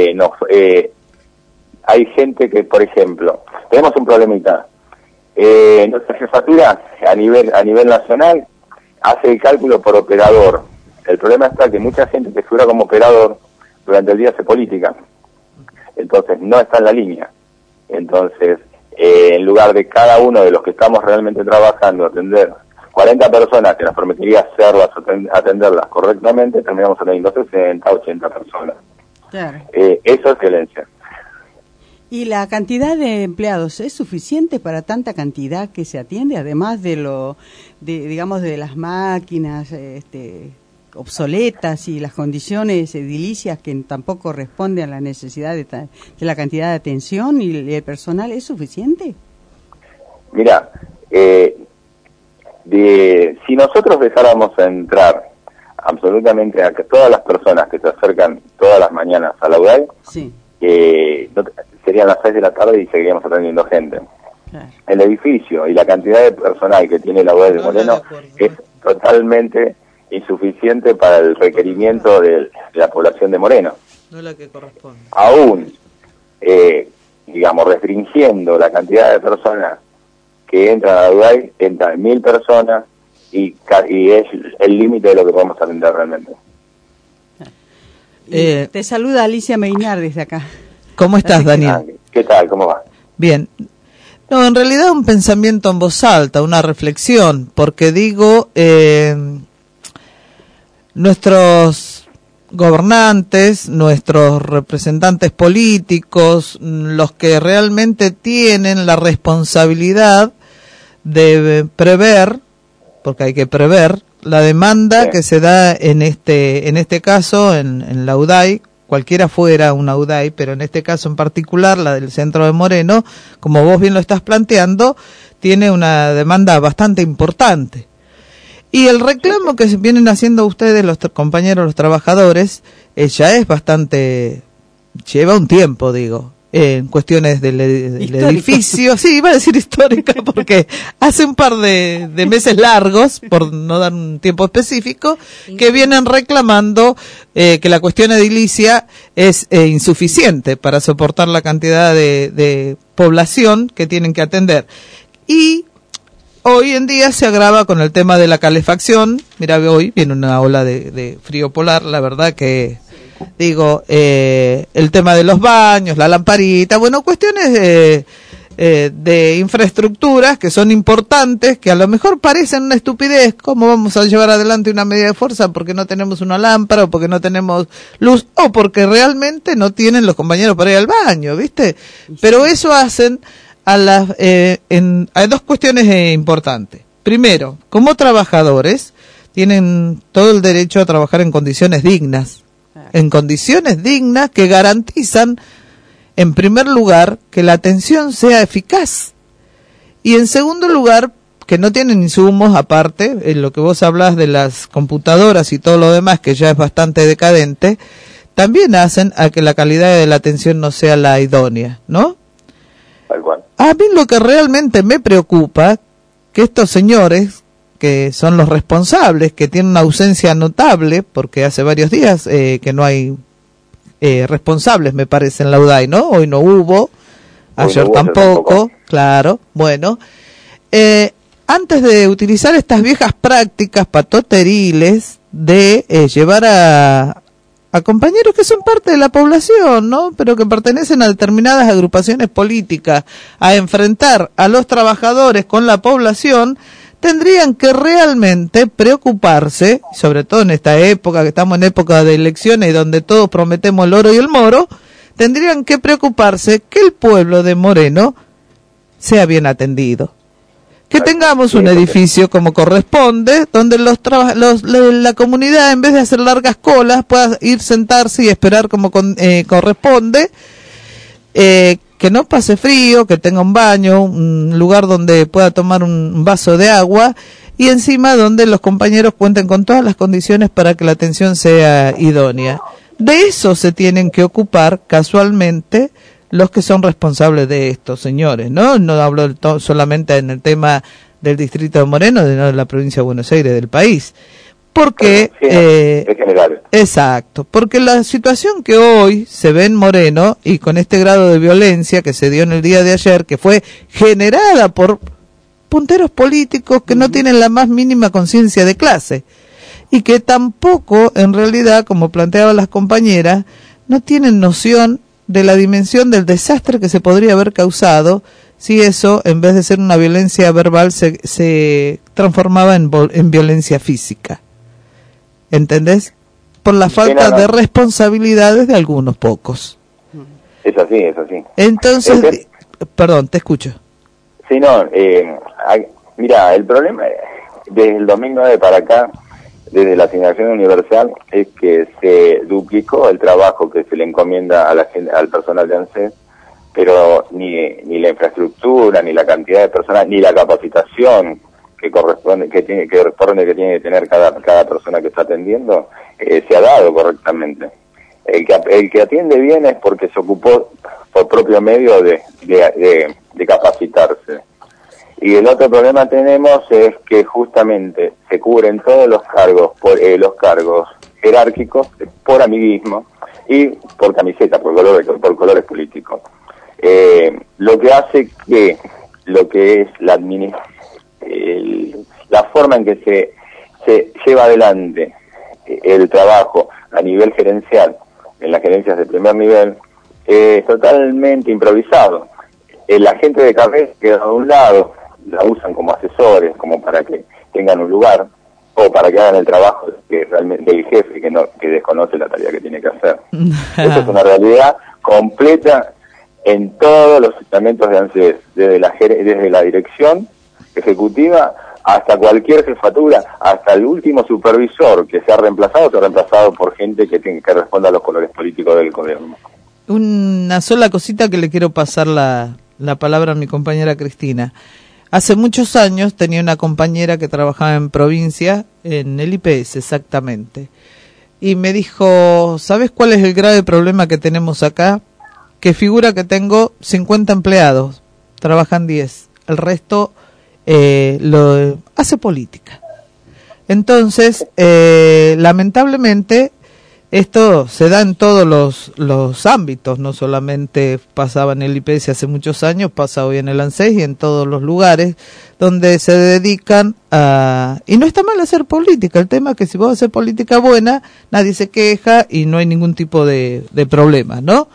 Speaker 3: hay gente que, por ejemplo, tenemos un problemita. Nuestra jefatura a nivel nacional hace el cálculo por operador. El problema está que mucha gente que figura como operador durante el día hace política, entonces no está en la línea. Entonces, en lugar de cada uno de los que estamos realmente trabajando atender 40 personas que nos permitiría hacerlas, atenderlas correctamente, terminamos atendiendo 60, 80 personas.
Speaker 2: Claro.
Speaker 3: Eso es violencia.
Speaker 2: ¿Y la cantidad de empleados es suficiente para tanta cantidad que se atiende, además de de las máquinas obsoletas y las condiciones edilicias que tampoco responden a la necesidad de la cantidad de atención y el personal? ¿Es suficiente?
Speaker 3: Mira, si nosotros dejáramos entrar absolutamente a que todas las personas que se acercan todas las mañanas a la UDAI,
Speaker 2: sí,
Speaker 3: serían las 6 de la tarde y seguiríamos atendiendo gente.
Speaker 2: Claro.
Speaker 3: El edificio y la cantidad de personal que tiene la UDAI de Moreno es totalmente insuficiente para el requerimiento de la población de Moreno.
Speaker 4: No es la que corresponde.
Speaker 3: Aún, restringiendo la cantidad de personas que entran a la UDAI, entran 1000 personas y es el límite de lo que podemos atender realmente.
Speaker 2: Te saluda Alicia Meinar desde acá.
Speaker 4: ¿Cómo estás, Daniel?
Speaker 3: ¿Qué tal? ¿Cómo va?
Speaker 4: Bien. No, en realidad un pensamiento en voz alta, una reflexión, porque digo, nuestros gobernantes, nuestros representantes políticos, los que realmente tienen la responsabilidad de prever, porque hay que prever, la demanda que se da en este caso, en la UDAI, cualquiera fuera una UDAI, pero en este caso en particular, la del centro de Moreno, como vos bien lo estás planteando, tiene una demanda bastante importante. Y el reclamo que vienen haciendo ustedes, los compañeros, los trabajadores, ya es bastante, lleva un tiempo, digo, en cuestiones del edificio. Sí, iba a decir histórica, porque hace un par de meses largos, por no dar un tiempo específico, que vienen reclamando que la cuestión edilicia es insuficiente para soportar la cantidad de población que tienen que atender. Y hoy en día se agrava con el tema de la calefacción. Mira, hoy viene una ola de frío polar, la verdad que... Digo, el tema de los baños, la lamparita, bueno, cuestiones de infraestructuras que son importantes, que a lo mejor parecen una estupidez. ¿Cómo vamos a llevar adelante una medida de fuerza porque no tenemos una lámpara o porque no tenemos luz o porque realmente no tienen los compañeros para ir al baño, ¿viste? Pero eso hacen hay dos cuestiones importantes. Primero, como trabajadores tienen todo el derecho a trabajar en condiciones dignas. En condiciones dignas que garantizan, en primer lugar, que la atención sea eficaz. Y en segundo lugar, que no tienen insumos aparte, en lo que vos hablás de las computadoras y todo lo demás, que ya es bastante decadente, también hacen a que la calidad de la atención no sea la idónea, ¿no?
Speaker 3: Tal cual.
Speaker 4: A mí lo que realmente me preocupa, que estos señores, que son los responsables, que tienen una ausencia notable, porque hace varios días que no hay responsables, me parece, en la UDAI, ¿no? Hoy no hubo, ayer tampoco, claro, bueno. Antes de utilizar estas viejas prácticas patoteriles de llevar a compañeros que son parte de la población, ¿no? Pero que pertenecen a determinadas agrupaciones políticas, a enfrentar a los trabajadores con la población, tendrían que realmente preocuparse, sobre todo en esta época, que estamos en época de elecciones y donde todos prometemos el oro y el moro, tendrían que preocuparse que el pueblo de Moreno sea bien atendido. Que tengamos un edificio como corresponde, donde la comunidad, en vez de hacer largas colas, pueda ir, sentarse y esperar como corresponde, que no pase frío, que tenga un baño, un lugar donde pueda tomar un vaso de agua, y encima donde los compañeros cuenten con todas las condiciones para que la atención sea idónea. De eso se tienen que ocupar casualmente los que son responsables de esto, señores, ¿no? No hablo solamente en el tema del distrito de Moreno, sino de la provincia de Buenos Aires, del país. Porque,
Speaker 3: en general.
Speaker 4: Exacto, porque la situación que hoy se ve en Moreno, y con este grado de violencia que se dio en el día de ayer, que fue generada por punteros políticos que no tienen la más mínima conciencia de clase, y que tampoco, en realidad, como planteaban las compañeras, no tienen noción de la dimensión del desastre que se podría haber causado si eso, en vez de ser una violencia verbal, se transformaba en violencia física. ¿Entendés? Por la falta de responsabilidades de algunos pocos.
Speaker 3: Es así, es así.
Speaker 4: Entonces, perdón, te escucho.
Speaker 3: Sí, no, mira, el problema desde el 2009 para acá, desde la asignación universal, es que se duplicó el trabajo que se le encomienda a la gente, al personal de ANSES, pero ni la infraestructura, ni la cantidad de personas, ni la capacitación que tiene que tener cada persona que está atendiendo, se ha dado correctamente. El que atiende bien es porque se ocupó por propio medio de capacitarse. Y el otro problema tenemos es que justamente se cubren todos los cargos jerárquicos por amiguismo y por camiseta, por colores políticos. Lo que hace que lo que es la forma en que se lleva adelante el trabajo a nivel gerencial, en las gerencias de primer nivel, es totalmente improvisado. La gente de carrera queda a un lado, la usan como asesores, como para que tengan un lugar, o para que hagan el trabajo del jefe que desconoce la tarea que tiene que hacer. Eso es una realidad completa en todos los estamentos de ANSES, desde la dirección ejecutiva hasta cualquier jefatura, hasta el último supervisor que se ha reemplazado por gente que responda a los colores políticos del gobierno.
Speaker 4: Una sola cosita que le quiero pasar la palabra a mi compañera Cristina. Hace muchos años tenía una compañera que trabajaba en provincia, en el IPS exactamente, y me dijo, ¿sabes cuál es el grave problema que tenemos acá? Que figura que tengo 50 empleados, trabajan 10, el resto lo hace política. Entonces, lamentablemente, esto se da en todos los ámbitos, no solamente pasaba en el IPS hace muchos años, pasa hoy en el ANSES y en todos los lugares donde se dedican a... Y no está mal hacer política, el tema es que si vos haces política buena, nadie se queja y no hay ningún tipo de problema, ¿no?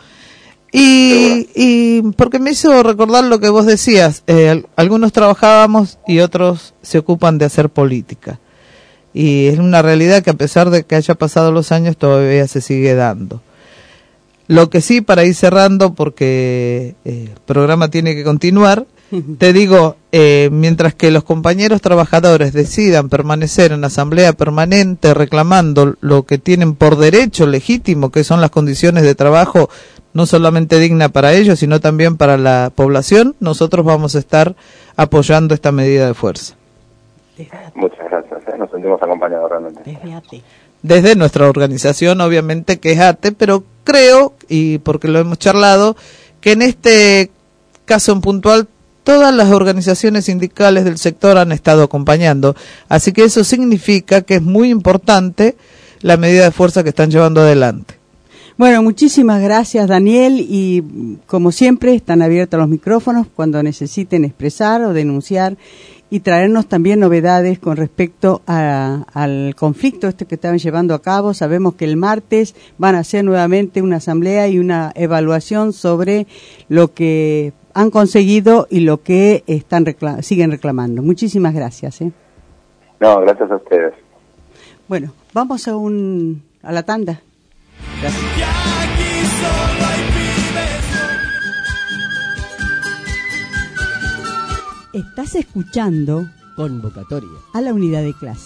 Speaker 4: Y porque me hizo recordar lo que vos decías, algunos trabajábamos y otros se ocupan de hacer política. Y es una realidad que a pesar de que haya pasado los años todavía se sigue dando. Lo que sí, para ir cerrando, porque el programa tiene que continuar, te digo, mientras que los compañeros trabajadores decidan permanecer en asamblea permanente reclamando lo que tienen por derecho legítimo, que son las condiciones de trabajo no solamente digna para ellos, sino también para la población, nosotros vamos a estar apoyando esta medida de fuerza.
Speaker 3: Muchas gracias, nos sentimos acompañados realmente.
Speaker 4: Desde nuestra organización, obviamente, que es ATE, pero creo, y porque lo hemos charlado, que en este caso en puntual, todas las organizaciones sindicales del sector han estado acompañando. Así que eso significa que es muy importante la medida de fuerza que están llevando adelante.
Speaker 2: Bueno, muchísimas gracias, Daniel, y como siempre están abiertos los micrófonos cuando necesiten expresar o denunciar y traernos también novedades con respecto al conflicto que estaban llevando a cabo. Sabemos que el martes van a hacer nuevamente una asamblea y una evaluación sobre lo que han conseguido y lo que siguen reclamando. Muchísimas gracias.
Speaker 3: No, gracias a ustedes.
Speaker 2: Bueno, vamos a la tanda. Gracias. Estás escuchando
Speaker 16: Convocatoria
Speaker 2: a la unidad de clase.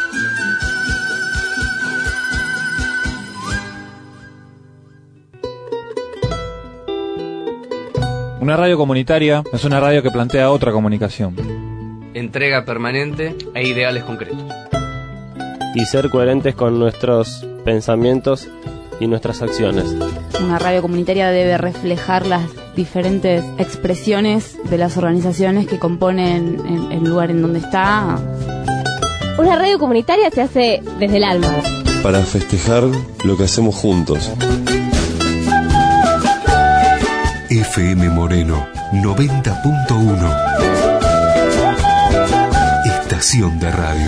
Speaker 17: Una radio comunitaria es una radio que plantea otra comunicación.
Speaker 10: Entrega permanente e ideales concretos.
Speaker 8: Y ser coherentes con nuestros pensamientos y nuestras acciones.
Speaker 12: Una radio comunitaria debe reflejar las diferentes expresiones de las organizaciones que componen el lugar en donde está.
Speaker 11: Una radio comunitaria se hace desde el alma.
Speaker 15: Para festejar lo que hacemos juntos.
Speaker 1: FM Moreno 90.1. Estación de radio.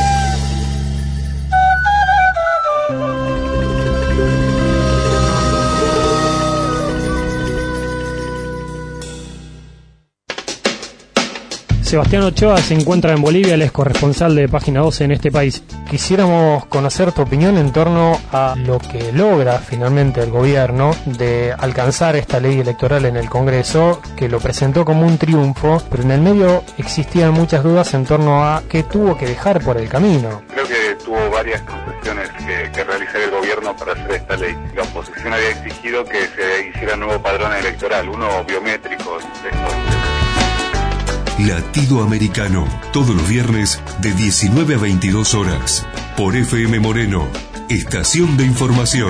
Speaker 13: Sebastián Ochoa se encuentra en Bolivia, él es corresponsal de Página 12 en este país. Quisiéramos conocer tu opinión en torno a lo que logra finalmente el gobierno de alcanzar esta ley electoral en el Congreso, que lo presentó como un triunfo, pero en el medio existían muchas dudas en torno a qué tuvo que dejar por el camino.
Speaker 22: Creo que tuvo varias concesiones que realizar el gobierno para hacer esta ley. La oposición había exigido que se hiciera un nuevo padrón electoral, uno biométrico.
Speaker 1: Latido Americano, todos los viernes de 19 a 22 horas, por FM Moreno, estación de información.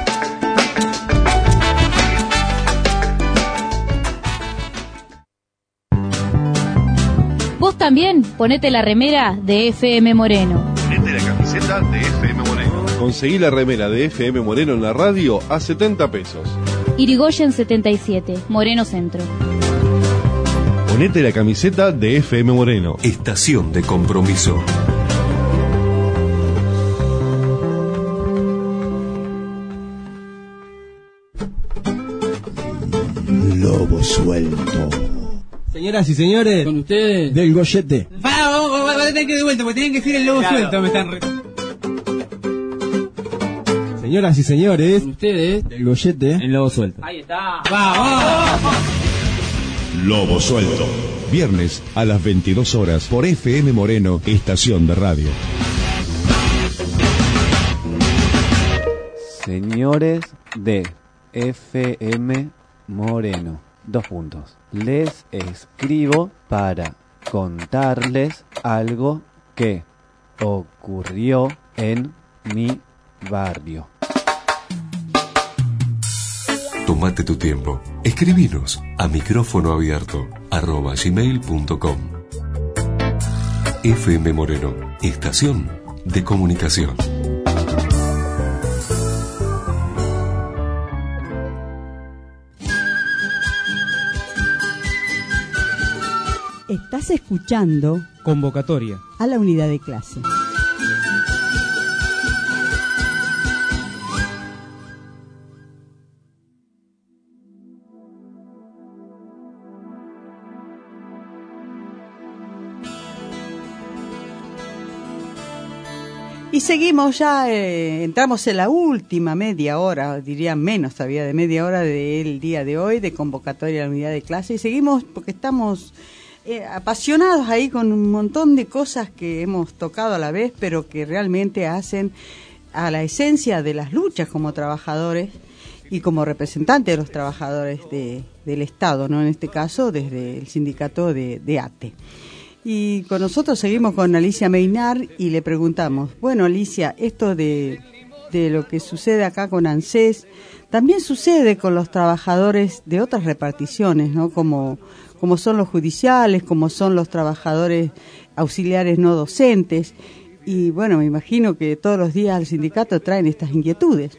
Speaker 14: Vos también ponete la remera de FM Moreno.
Speaker 15: Ponete la camiseta de FM Moreno. Conseguí la remera de FM Moreno en la radio a 70 pesos.
Speaker 14: Irigoyen 77, Moreno Centro.
Speaker 15: Ponete la camiseta de FM Moreno.
Speaker 1: Estación de compromiso.
Speaker 23: Lobo suelto.
Speaker 24: Señoras y señores,
Speaker 23: con ustedes,
Speaker 24: del Goyete.
Speaker 23: Vamos a tener que de vuelta, porque tienen que decir el lobo
Speaker 24: Claro.
Speaker 23: suelto. Me están
Speaker 24: Señoras y señores,
Speaker 23: con ustedes,
Speaker 24: del Goyete.
Speaker 23: el lobo suelto. Ahí está.
Speaker 24: ¡Vamos!
Speaker 1: Lobo Suelto. Viernes a las 22 horas por FM Moreno, estación de radio.
Speaker 25: Señores de FM Moreno, 2 puntos. Les escribo para contarles algo que ocurrió en mi barrio.
Speaker 1: Tómate tu tiempo. Escribinos a micrófono abierto @gmail.com. FM Moreno, estación de comunicación.
Speaker 2: Estás escuchando
Speaker 24: Convocatoria
Speaker 2: a la unidad de clase. Y seguimos ya, entramos en la última media hora, diría menos todavía de media hora del día de hoy, de convocatoria a la unidad de clase. Y seguimos porque estamos apasionados ahí con un montón de cosas que hemos tocado a la vez, pero que realmente hacen a la esencia de las luchas como trabajadores y como representantes de los trabajadores del Estado, ¿no? En este caso, desde el sindicato de ATE. Y con nosotros seguimos con Alicia Meinar y le preguntamos, bueno, Alicia, esto de lo que sucede acá con ANSES, también sucede con los trabajadores de otras reparticiones, ¿no? Como son los judiciales, como son los trabajadores auxiliares no docentes. Y bueno, me imagino que todos los días al sindicato traen estas inquietudes.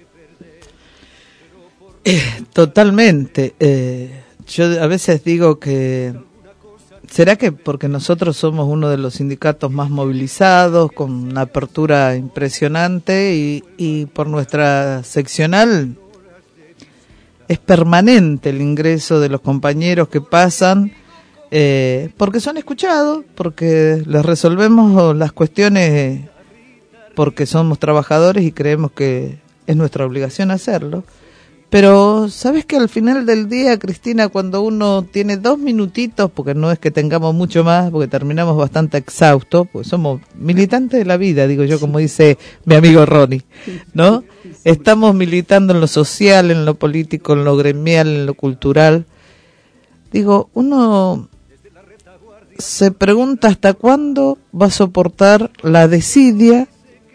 Speaker 4: Totalmente. Yo a veces digo que ¿Será que porque nosotros somos uno de los sindicatos más movilizados, con una apertura impresionante y por nuestra seccional es permanente el ingreso de los compañeros que pasan, porque son escuchados, porque les resolvemos las cuestiones, porque somos trabajadores y creemos que es nuestra obligación hacerlo? Pero, ¿sabes que al final del día, Cristina, cuando uno tiene 2 minutitos, porque no es que tengamos mucho más, porque terminamos bastante exhaustos, porque somos militantes de la vida, digo yo, como dice mi amigo Ronnie, ¿no? Estamos militando en lo social, en lo político, en lo gremial, en lo cultural. Digo, uno se pregunta hasta cuándo va a soportar la desidia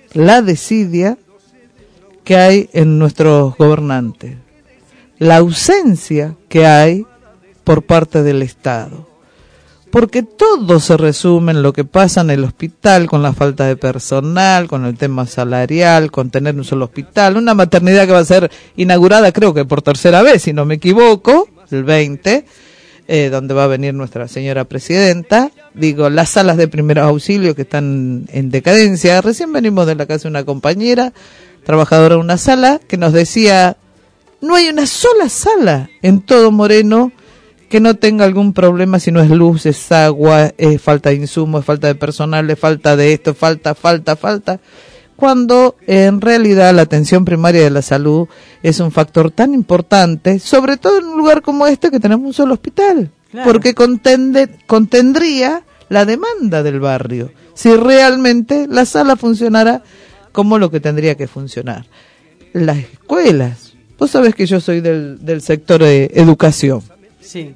Speaker 4: que hay en nuestros gobernantes, la ausencia que hay por parte del Estado, porque todo se resume en lo que pasa en el hospital, con la falta de personal, con el tema salarial, con tener un solo hospital, una maternidad que va a ser inaugurada creo que por 3ª vez, si no me equivoco, el 20, donde va a venir nuestra señora presidenta. Digo, las salas de primeros auxilios que están en decadencia. Recién venimos de la casa de una compañera trabajadora de una sala que nos decía: no hay una sola sala en todo Moreno que no tenga algún problema, si no es luz, es agua, es falta de insumos, es falta de personal, es falta de esto, falta, cuando en realidad la atención primaria de la salud es un factor tan importante, sobre todo en un lugar como este que tenemos un solo hospital, claro, porque contendría la demanda del barrio, si realmente la sala funcionara como lo que tendría que funcionar. Las escuelas, vos sabés que yo soy del sector de educación.
Speaker 2: Sí.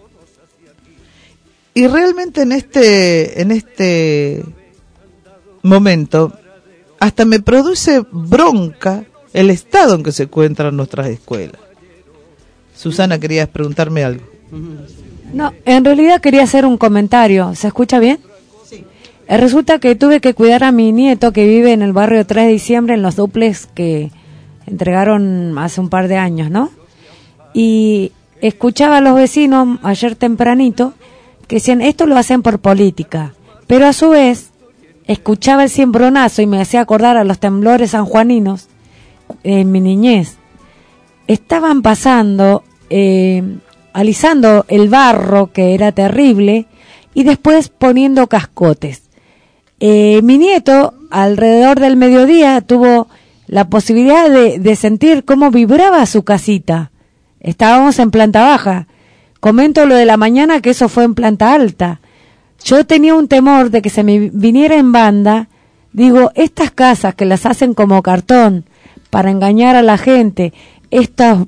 Speaker 4: Y realmente en este momento hasta me produce bronca el estado en que se encuentran nuestras escuelas. Susana, querías preguntarme algo.
Speaker 18: No, en realidad quería hacer un comentario. ¿Se escucha bien?
Speaker 2: Sí.
Speaker 18: Resulta que tuve que cuidar a mi nieto que vive en el barrio 3 de diciembre, en los duplex que entregaron hace un par de años, ¿no? Y escuchaba a los vecinos ayer tempranito que decían, esto lo hacen por política, pero a su vez escuchaba el cimbronazo y me hacía acordar a los temblores sanjuaninos en mi niñez. Estaban pasando, alisando el barro, que era terrible, y después poniendo cascotes. Mi nieto, alrededor del mediodía, tuvo la posibilidad de sentir cómo vibraba su casita. Estábamos en planta baja. Comento lo de la mañana, que eso fue en planta alta. Yo tenía un temor de que se me viniera en banda. Digo, estas casas que las hacen como cartón para engañar a la gente, estas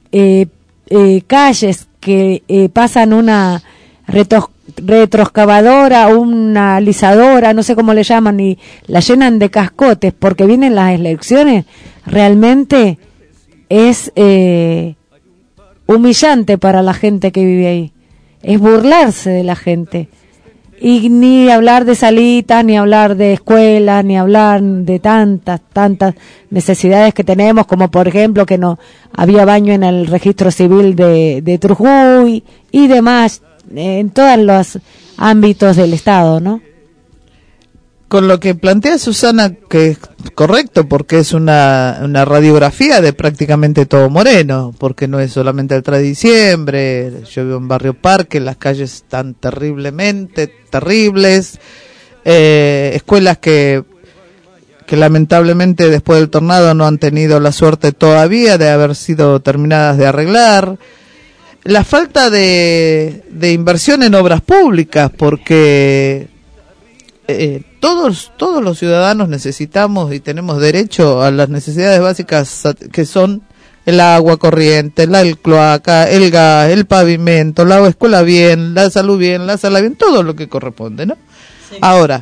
Speaker 18: calles que pasan una retroexcavadora, una alisadora, no sé cómo le llaman, y la llenan de cascotes porque vienen las elecciones, realmente es humillante para la gente que vive ahí. Es burlarse de la gente. Y ni hablar de salitas, ni hablar de escuelas, ni hablar de tantas necesidades que tenemos, como por ejemplo que no había baño en el registro civil de Trujuy y demás, en todos los ámbitos del Estado, ¿no?
Speaker 4: Con lo que plantea Susana, que es correcto, porque es una radiografía de prácticamente todo Moreno, porque no es solamente el 3 de diciembre, yo vivo en Barrio Parque, las calles están terriblemente terribles, escuelas que lamentablemente después del tornado no han tenido la suerte todavía de haber sido terminadas de arreglar, la falta de inversión en obras públicas, porque todos los ciudadanos necesitamos y tenemos derecho a las necesidades básicas que son el agua corriente, el cloaca, el gas, el pavimento, la escuela bien, la salud bien, la sala bien, todo lo que corresponde, ¿no? Sí. Ahora,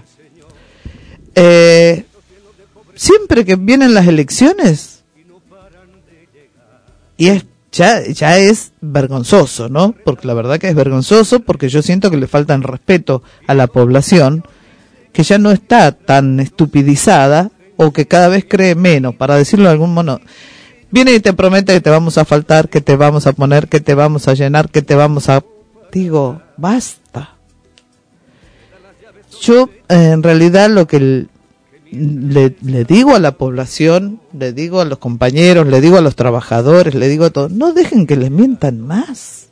Speaker 4: siempre que vienen las elecciones, y ya es vergonzoso, ¿no? Porque la verdad que es vergonzoso, porque yo siento que le faltan respeto a la población, que ya no está tan estupidizada o que cada vez cree menos, para decirlo de algún modo. Viene y te promete que te vamos a faltar, que te vamos a poner, que te vamos a llenar, que te vamos a... Digo, basta. yo en realidad lo que le digo a la población, le digo a los compañeros, le digo a los trabajadores, le digo a todos, no dejen que les mientan más.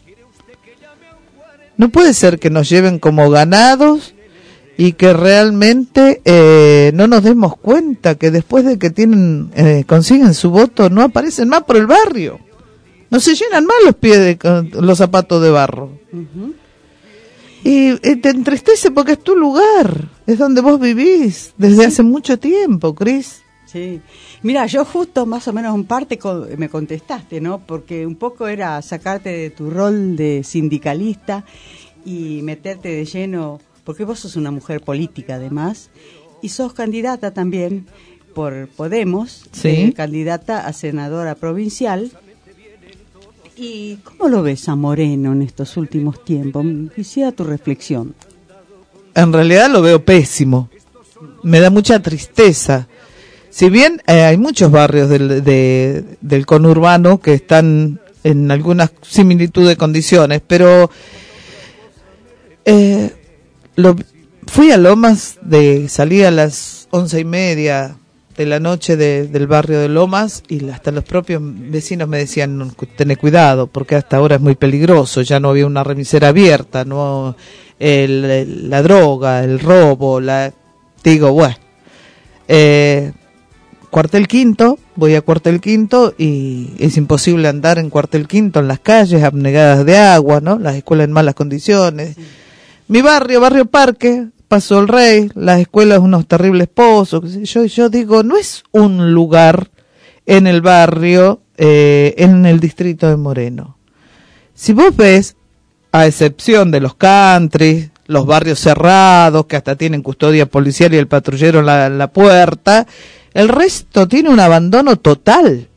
Speaker 4: No puede ser que nos lleven como ganados y que realmente no nos demos cuenta que después de que consiguen su voto no aparecen más por el barrio. No se llenan más los pies con los zapatos de barro. Uh-huh. Y te entristece porque es tu lugar, es donde vos vivís desde hace mucho tiempo, Cris.
Speaker 2: Sí, mira, yo justo más o menos en parte me contestaste, ¿no? Porque un poco era sacarte de tu rol de sindicalista y meterte de lleno, porque vos sos una mujer política además, y sos candidata también por Podemos,
Speaker 4: ¿sí?
Speaker 2: Candidata a senadora provincial. ¿Y cómo lo ves a Moreno en estos últimos tiempos? Quisiera tu reflexión.
Speaker 4: En realidad lo veo pésimo. Me da mucha tristeza. Si bien hay muchos barrios del conurbano que están en alguna similitud de condiciones, pero fui a Lomas, salí a las 11:30 de la noche del barrio de Lomas, y hasta los propios vecinos me decían, tené cuidado, porque hasta ahora es muy peligroso, ya no había una remisera abierta, no la droga, el robo, digo, bueno, Cuartel Quinto, voy a Cuartel Quinto y es imposible andar en Cuartel Quinto, en las calles abnegadas de agua, ¿no? Las escuelas en malas condiciones. Sí. Mi barrio Parque, Paso el Rey, las escuelas unos terribles pozos. Yo digo, no es un lugar en el barrio, en el distrito de Moreno. Si vos ves, a excepción de los country, los barrios cerrados, que hasta tienen custodia policial y el patrullero en la puerta, el resto tiene un abandono total.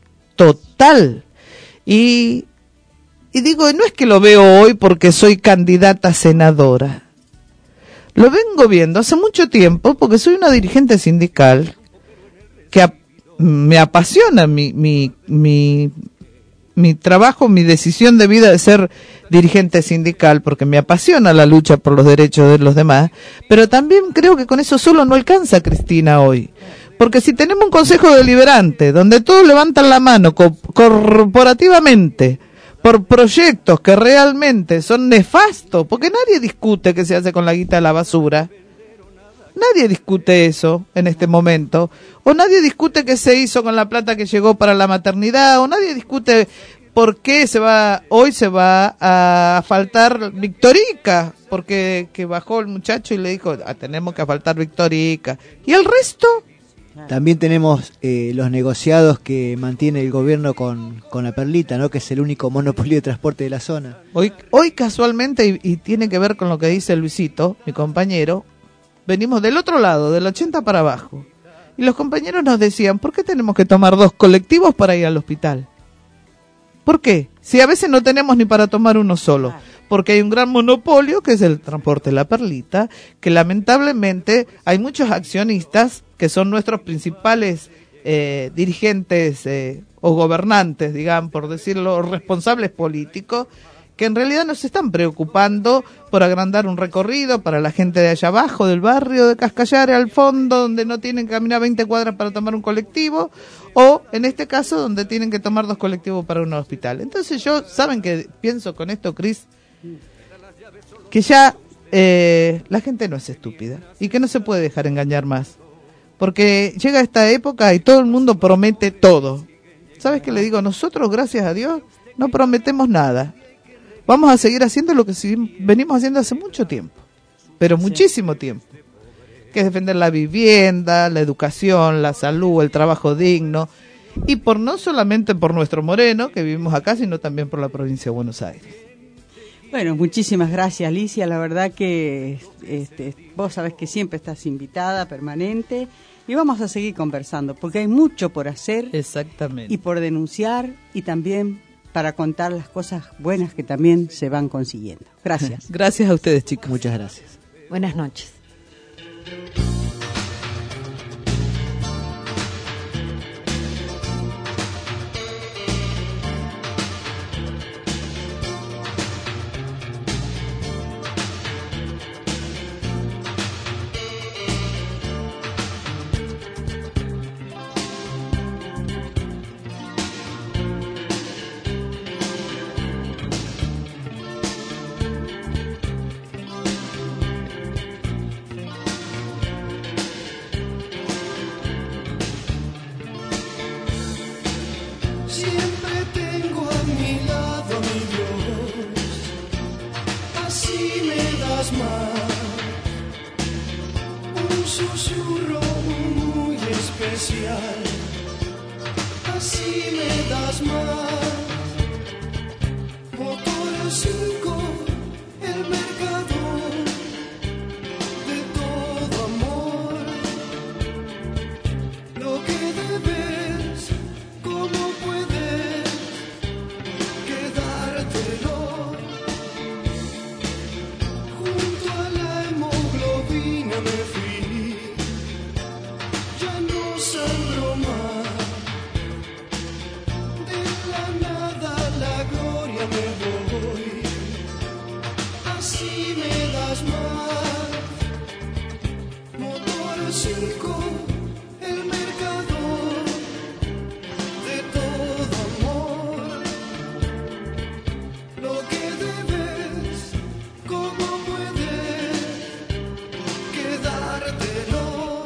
Speaker 4: Y digo, no es que lo veo hoy porque soy candidata a senadora. Lo vengo viendo hace mucho tiempo porque soy una dirigente sindical que me apasiona mi trabajo, mi decisión de vida de ser dirigente sindical, porque me apasiona la lucha por los derechos de los demás, pero también creo que con eso solo no alcanza, Cristina, hoy. Porque si tenemos un consejo deliberante donde todos levantan la mano corporativamente por proyectos que realmente son nefastos, porque nadie discute qué se hace con la guita de la basura, nadie discute eso en este momento, o nadie discute qué se hizo con la plata que llegó para la maternidad, o nadie discute por qué hoy se va a faltar Victorica, porque que bajó el muchacho y le dijo, tenemos que faltar Victorica, y el resto.
Speaker 6: También tenemos los negociados que mantiene el gobierno con la Perlita, ¿no? Que es el único monopolio de transporte de la zona.
Speaker 4: Hoy casualmente, y tiene que ver con lo que dice Luisito, mi compañero, venimos del otro lado, del 80 para abajo. Y los compañeros nos decían, ¿por qué tenemos que tomar 2 colectivos para ir al hospital? ¿Por qué? Si a veces no tenemos ni para tomar uno solo. Porque hay un gran monopolio que es el transporte de la Perlita, que lamentablemente hay muchos accionistas que son nuestros principales dirigentes o gobernantes, digamos, por decirlo, responsables políticos, que en realidad no se están preocupando por agrandar un recorrido para la gente de allá abajo, del barrio de Cascallare, al fondo, donde no tienen que caminar 20 cuadras para tomar un colectivo, o en este caso, donde tienen que tomar 2 colectivos para un hospital. Entonces ¿saben qué pienso con esto, Cris? Que ya la gente no es estúpida y que no se puede dejar engañar más. Porque llega esta época y todo el mundo promete todo. ¿Sabes qué le digo? Nosotros, gracias a Dios, no prometemos nada. Vamos a seguir haciendo lo que venimos haciendo hace mucho tiempo, pero muchísimo tiempo, que es defender la vivienda, la educación, la salud, el trabajo digno, y no solamente por nuestro Moreno, que vivimos acá, sino también por la provincia de Buenos Aires.
Speaker 2: Bueno, muchísimas gracias, Alicia. La verdad que vos sabés que siempre estás invitada, permanente, y vamos a seguir conversando, porque hay mucho por hacer.
Speaker 4: Exactamente.
Speaker 2: Y por denunciar, y también para contar las cosas buenas que también se van consiguiendo. Gracias.
Speaker 4: Gracias a ustedes, chicos.
Speaker 6: Muchas gracias.
Speaker 18: Buenas noches.
Speaker 5: me das más, un susurro muy especial. Así me das más, motor 5, el mercador de todo amor. Lo que debes, cómo puedes quedártelo. Junto a la hemoglobina me fui, ya no sangro más. De la nada a la gloria me voy, así me das más. Motor 5, el mercador de todo amor. Lo que debes, cómo puedes quedártelo.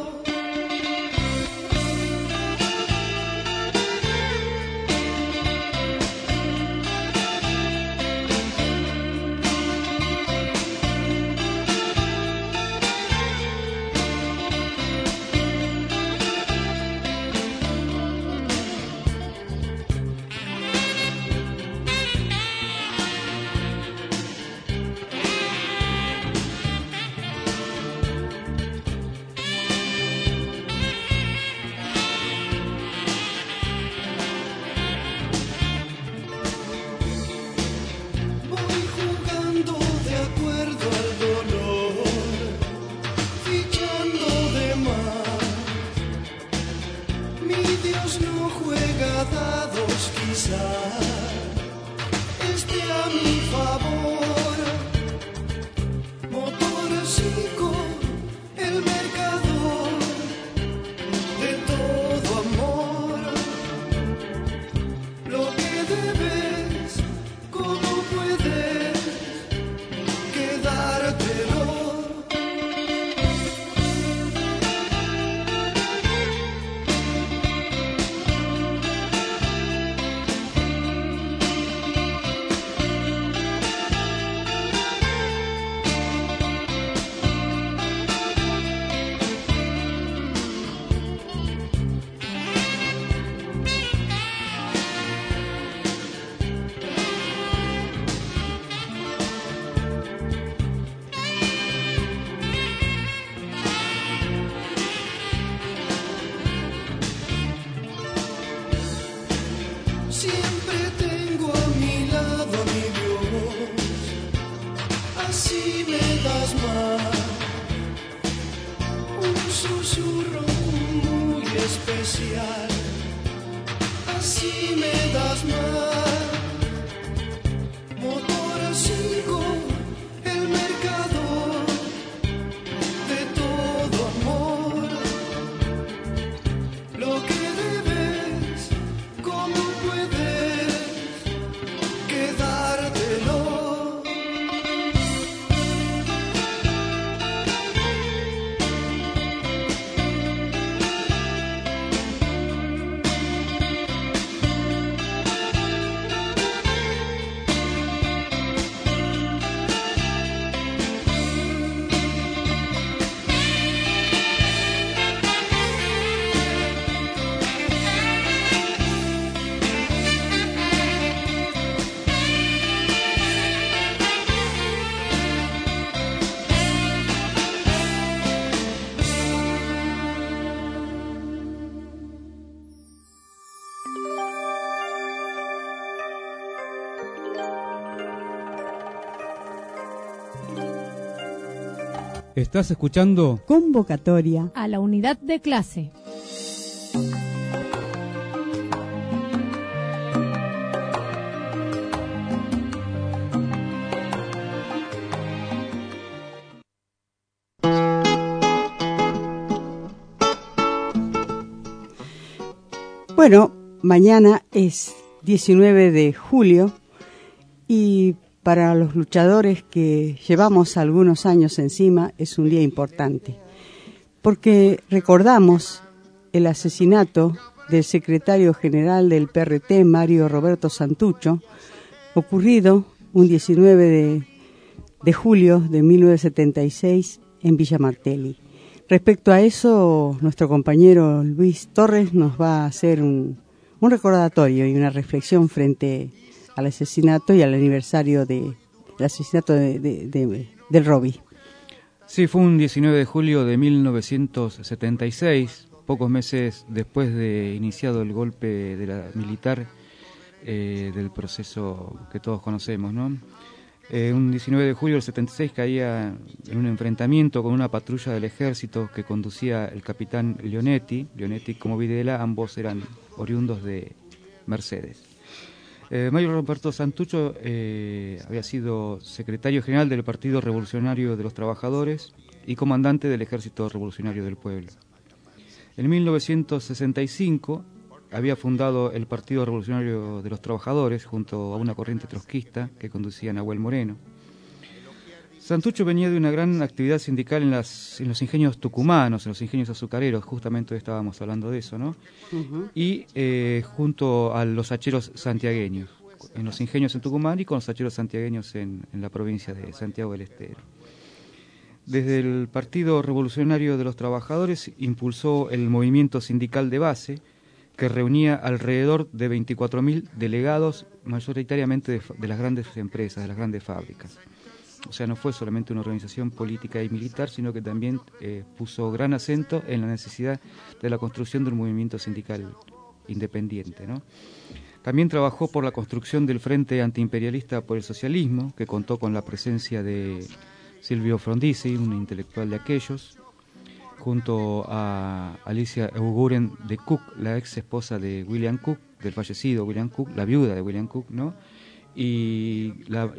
Speaker 5: Voy jugando de acuerdo al dolor, fichando de más. Mi Dios no juega dados, quizás esté a mi favor. Motor 5, el mercador de todo amor. Lo que debes, cómo puedes quedártelo. Siempre tengo a mi lado a mi Dios, así me das más. Un susurro muy especial, así me das más. Motor 5, el mercador de todo amor. Lo que debes, cómo puedes quedártelo.
Speaker 24: Estás escuchando
Speaker 2: Convocatoria
Speaker 14: a la unidad de clase.
Speaker 2: Bueno, mañana es 19 de julio y para los luchadores que llevamos algunos años encima es un día importante, porque recordamos el asesinato del secretario general del PRT, Mario Roberto Santucho, ocurrido un 19 de julio de 1976 en Villa Martelli. Respecto a eso, nuestro compañero Luis Torres nos va a hacer un recordatorio y una reflexión frente al asesinato y al aniversario del asesinato del Robbie.
Speaker 24: Sí, fue un 19 de julio de 1976, pocos meses después de iniciado el golpe de la militar del proceso que todos conocemos, ¿no? Un 19 de julio del 76 caía en un enfrentamiento con una patrulla del ejército que conducía el capitán Leonetti como Videla, ambos eran oriundos de Mercedes. Mario Roberto Santucho había sido secretario general del Partido Revolucionario de los Trabajadores y comandante del Ejército Revolucionario del Pueblo. En 1965 había fundado el Partido Revolucionario de los Trabajadores junto a una corriente trotskista que conducía Nahuel Moreno. Santucho venía de una gran actividad sindical en los ingenios tucumanos, en los ingenios azucareros, justamente hoy estábamos hablando de eso, ¿no? Uh-huh. Y junto a los hacheros santiagueños, en los ingenios en Tucumán y con los hacheros santiagueños en la provincia de Santiago del Estero. Desde el Partido Revolucionario de los Trabajadores impulsó el movimiento sindical de base, que reunía alrededor de 24.000 delegados, mayoritariamente de las grandes empresas, de las grandes fábricas. O sea, no fue solamente una organización política y militar, sino que también puso gran acento en la necesidad de la construcción de un movimiento sindical independiente, ¿no? También trabajó por la construcción del Frente Antiimperialista por el Socialismo, que contó con la presencia de Silvio Frondizi, un intelectual de aquellos, junto a Alicia Eguiguren de Cook, la ex esposa de William Cook, del fallecido William Cook, la viuda de William Cook, ¿no? Y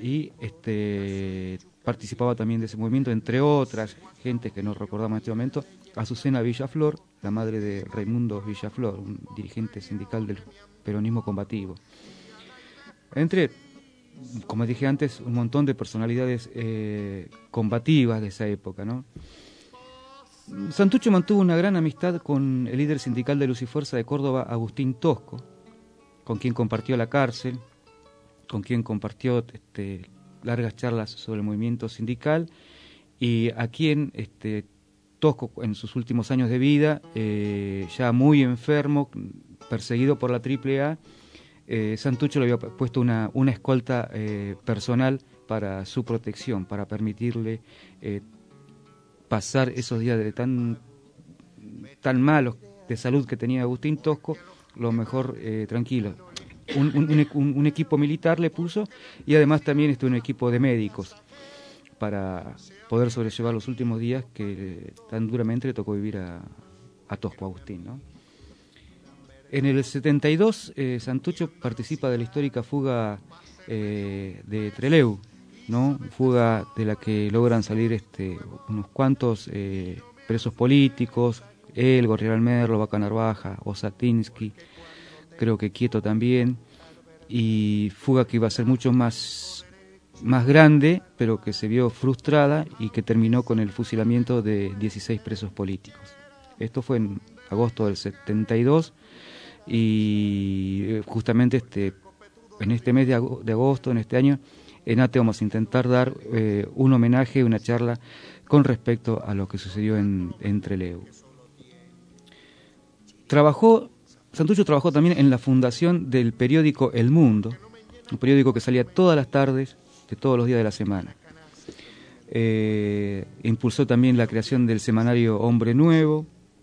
Speaker 24: participaba también de ese movimiento, entre otras gentes que no recordamos en este momento, Azucena Villaflor, la madre de Raimundo Villaflor, un dirigente sindical del peronismo combativo. Entre, como dije antes, un montón de personalidades combativas de esa época, ¿no? Santucho mantuvo una gran amistad con el líder sindical de Luz y Fuerza de Córdoba, Agustín Tosco, con quien compartió la cárcel, con quien compartió largas charlas sobre el movimiento sindical, y a quien Tosco, en sus últimos años de vida, ya muy enfermo, perseguido por la AAA, Santucho le había puesto una escolta personal para su protección, para permitirle pasar esos días de tan malos de salud que tenía Agustín Tosco, lo mejor tranquilo. Un equipo militar le puso, y además también un equipo de médicos para poder sobrellevar los últimos días que tan duramente le tocó vivir a Tosco Agustín, ¿no? En el 72 Santucho participa de la histórica fuga de Trelew, ¿no? Fuga de la que logran salir unos cuantos presos políticos, él, Gorriarán Merlo, Vaca Narvaja, Osatinsky, creo que Quieto también, y fuga que iba a ser mucho más grande, pero que se vio frustrada y que terminó con el fusilamiento de 16 presos políticos. Esto fue en agosto del 72, y justamente en este mes de agosto, en este año, en ATE vamos a intentar dar un homenaje, una charla con respecto a lo que sucedió en Trelew. Santucho trabajó también en la fundación del periódico El Mundo, un periódico que salía todas las tardes de todos los días de la semana. Impulsó también la creación del semanario Hombre Nuevo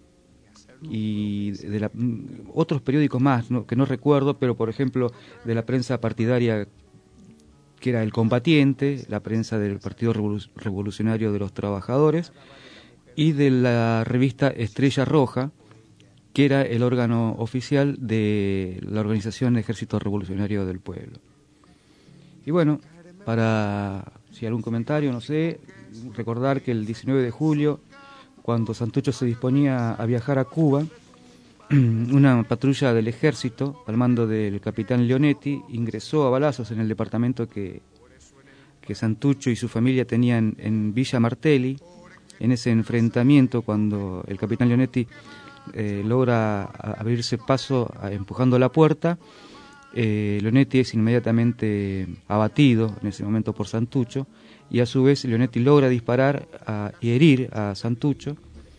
Speaker 24: y de otros periódicos más, que no recuerdo, pero por ejemplo de la prensa partidaria, que era El Combatiente, la prensa del Partido Revolucionario de los Trabajadores, y de la revista Estrella Roja, que era el órgano oficial de la organización Ejército Revolucionario del Pueblo. Y bueno, si algún comentario, no sé, recordar que el 19 de julio, cuando Santucho se disponía a viajar a Cuba, una patrulla del ejército, al mando del capitán Leonetti, ingresó a balazos en el departamento que Santucho y su familia tenían en Villa Martelli. En ese enfrentamiento, cuando el capitán Leonetti logra abrirse paso empujando la puerta, Leonetti es inmediatamente abatido en ese momento por Santucho, y a su vez Leonetti logra disparar y herir a Santucho,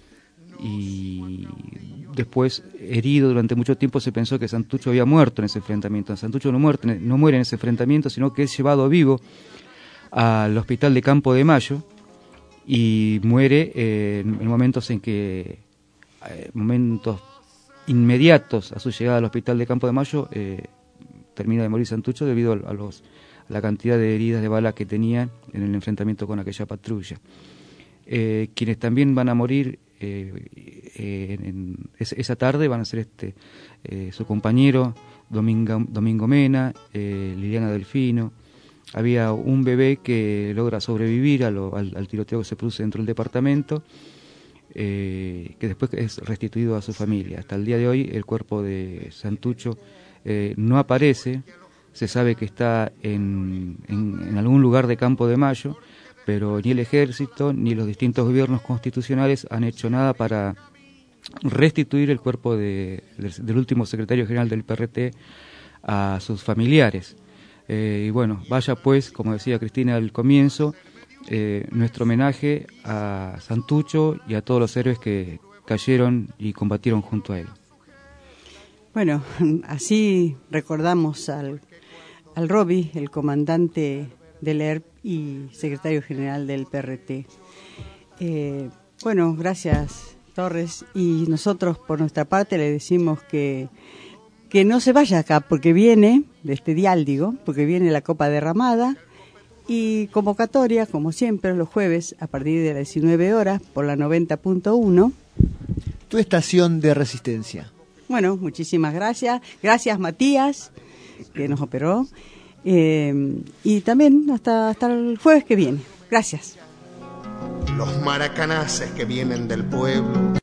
Speaker 24: y después, herido durante mucho tiempo, se pensó que Santucho había muerto en ese enfrentamiento. Santucho no muere en ese enfrentamiento, sino que es llevado vivo al hospital de Campo de Mayo y muere en momentos inmediatos a su llegada al hospital de Campo de Mayo. Termina de morir Santucho debido a la cantidad de heridas de bala que tenía en el enfrentamiento con aquella patrulla. Quienes también van a morir esa tarde van a ser su compañero Domingo Mena, Liliana Delfino. Había un bebé que logra sobrevivir al tiroteo que se produce dentro del departamento, que después es restituido a su familia. Hasta el día de hoy el cuerpo de Santucho no aparece. Se sabe que está en algún lugar de Campo de Mayo, pero ni el ejército ni los distintos gobiernos constitucionales han hecho nada para restituir el cuerpo del último secretario general del PRT a sus familiares. Y bueno, vaya pues, como decía Cristina al comienzo, nuestro homenaje a Santucho y a todos los héroes que cayeron y combatieron junto a él.
Speaker 2: Bueno, así recordamos al Roby, el comandante del ERP y secretario general del PRT. Bueno, gracias Torres, y nosotros por nuestra parte le decimos que no se vaya acá, porque viene, de este dial digo, porque viene la Copa Derramada y convocatoria, como siempre, los jueves a partir de las 19 horas por la 90.1.
Speaker 6: Tu estación de resistencia.
Speaker 2: Bueno, muchísimas gracias. Gracias Matías, que nos operó. Y también hasta el jueves que viene. Gracias.
Speaker 7: Los maracanaces que vienen del pueblo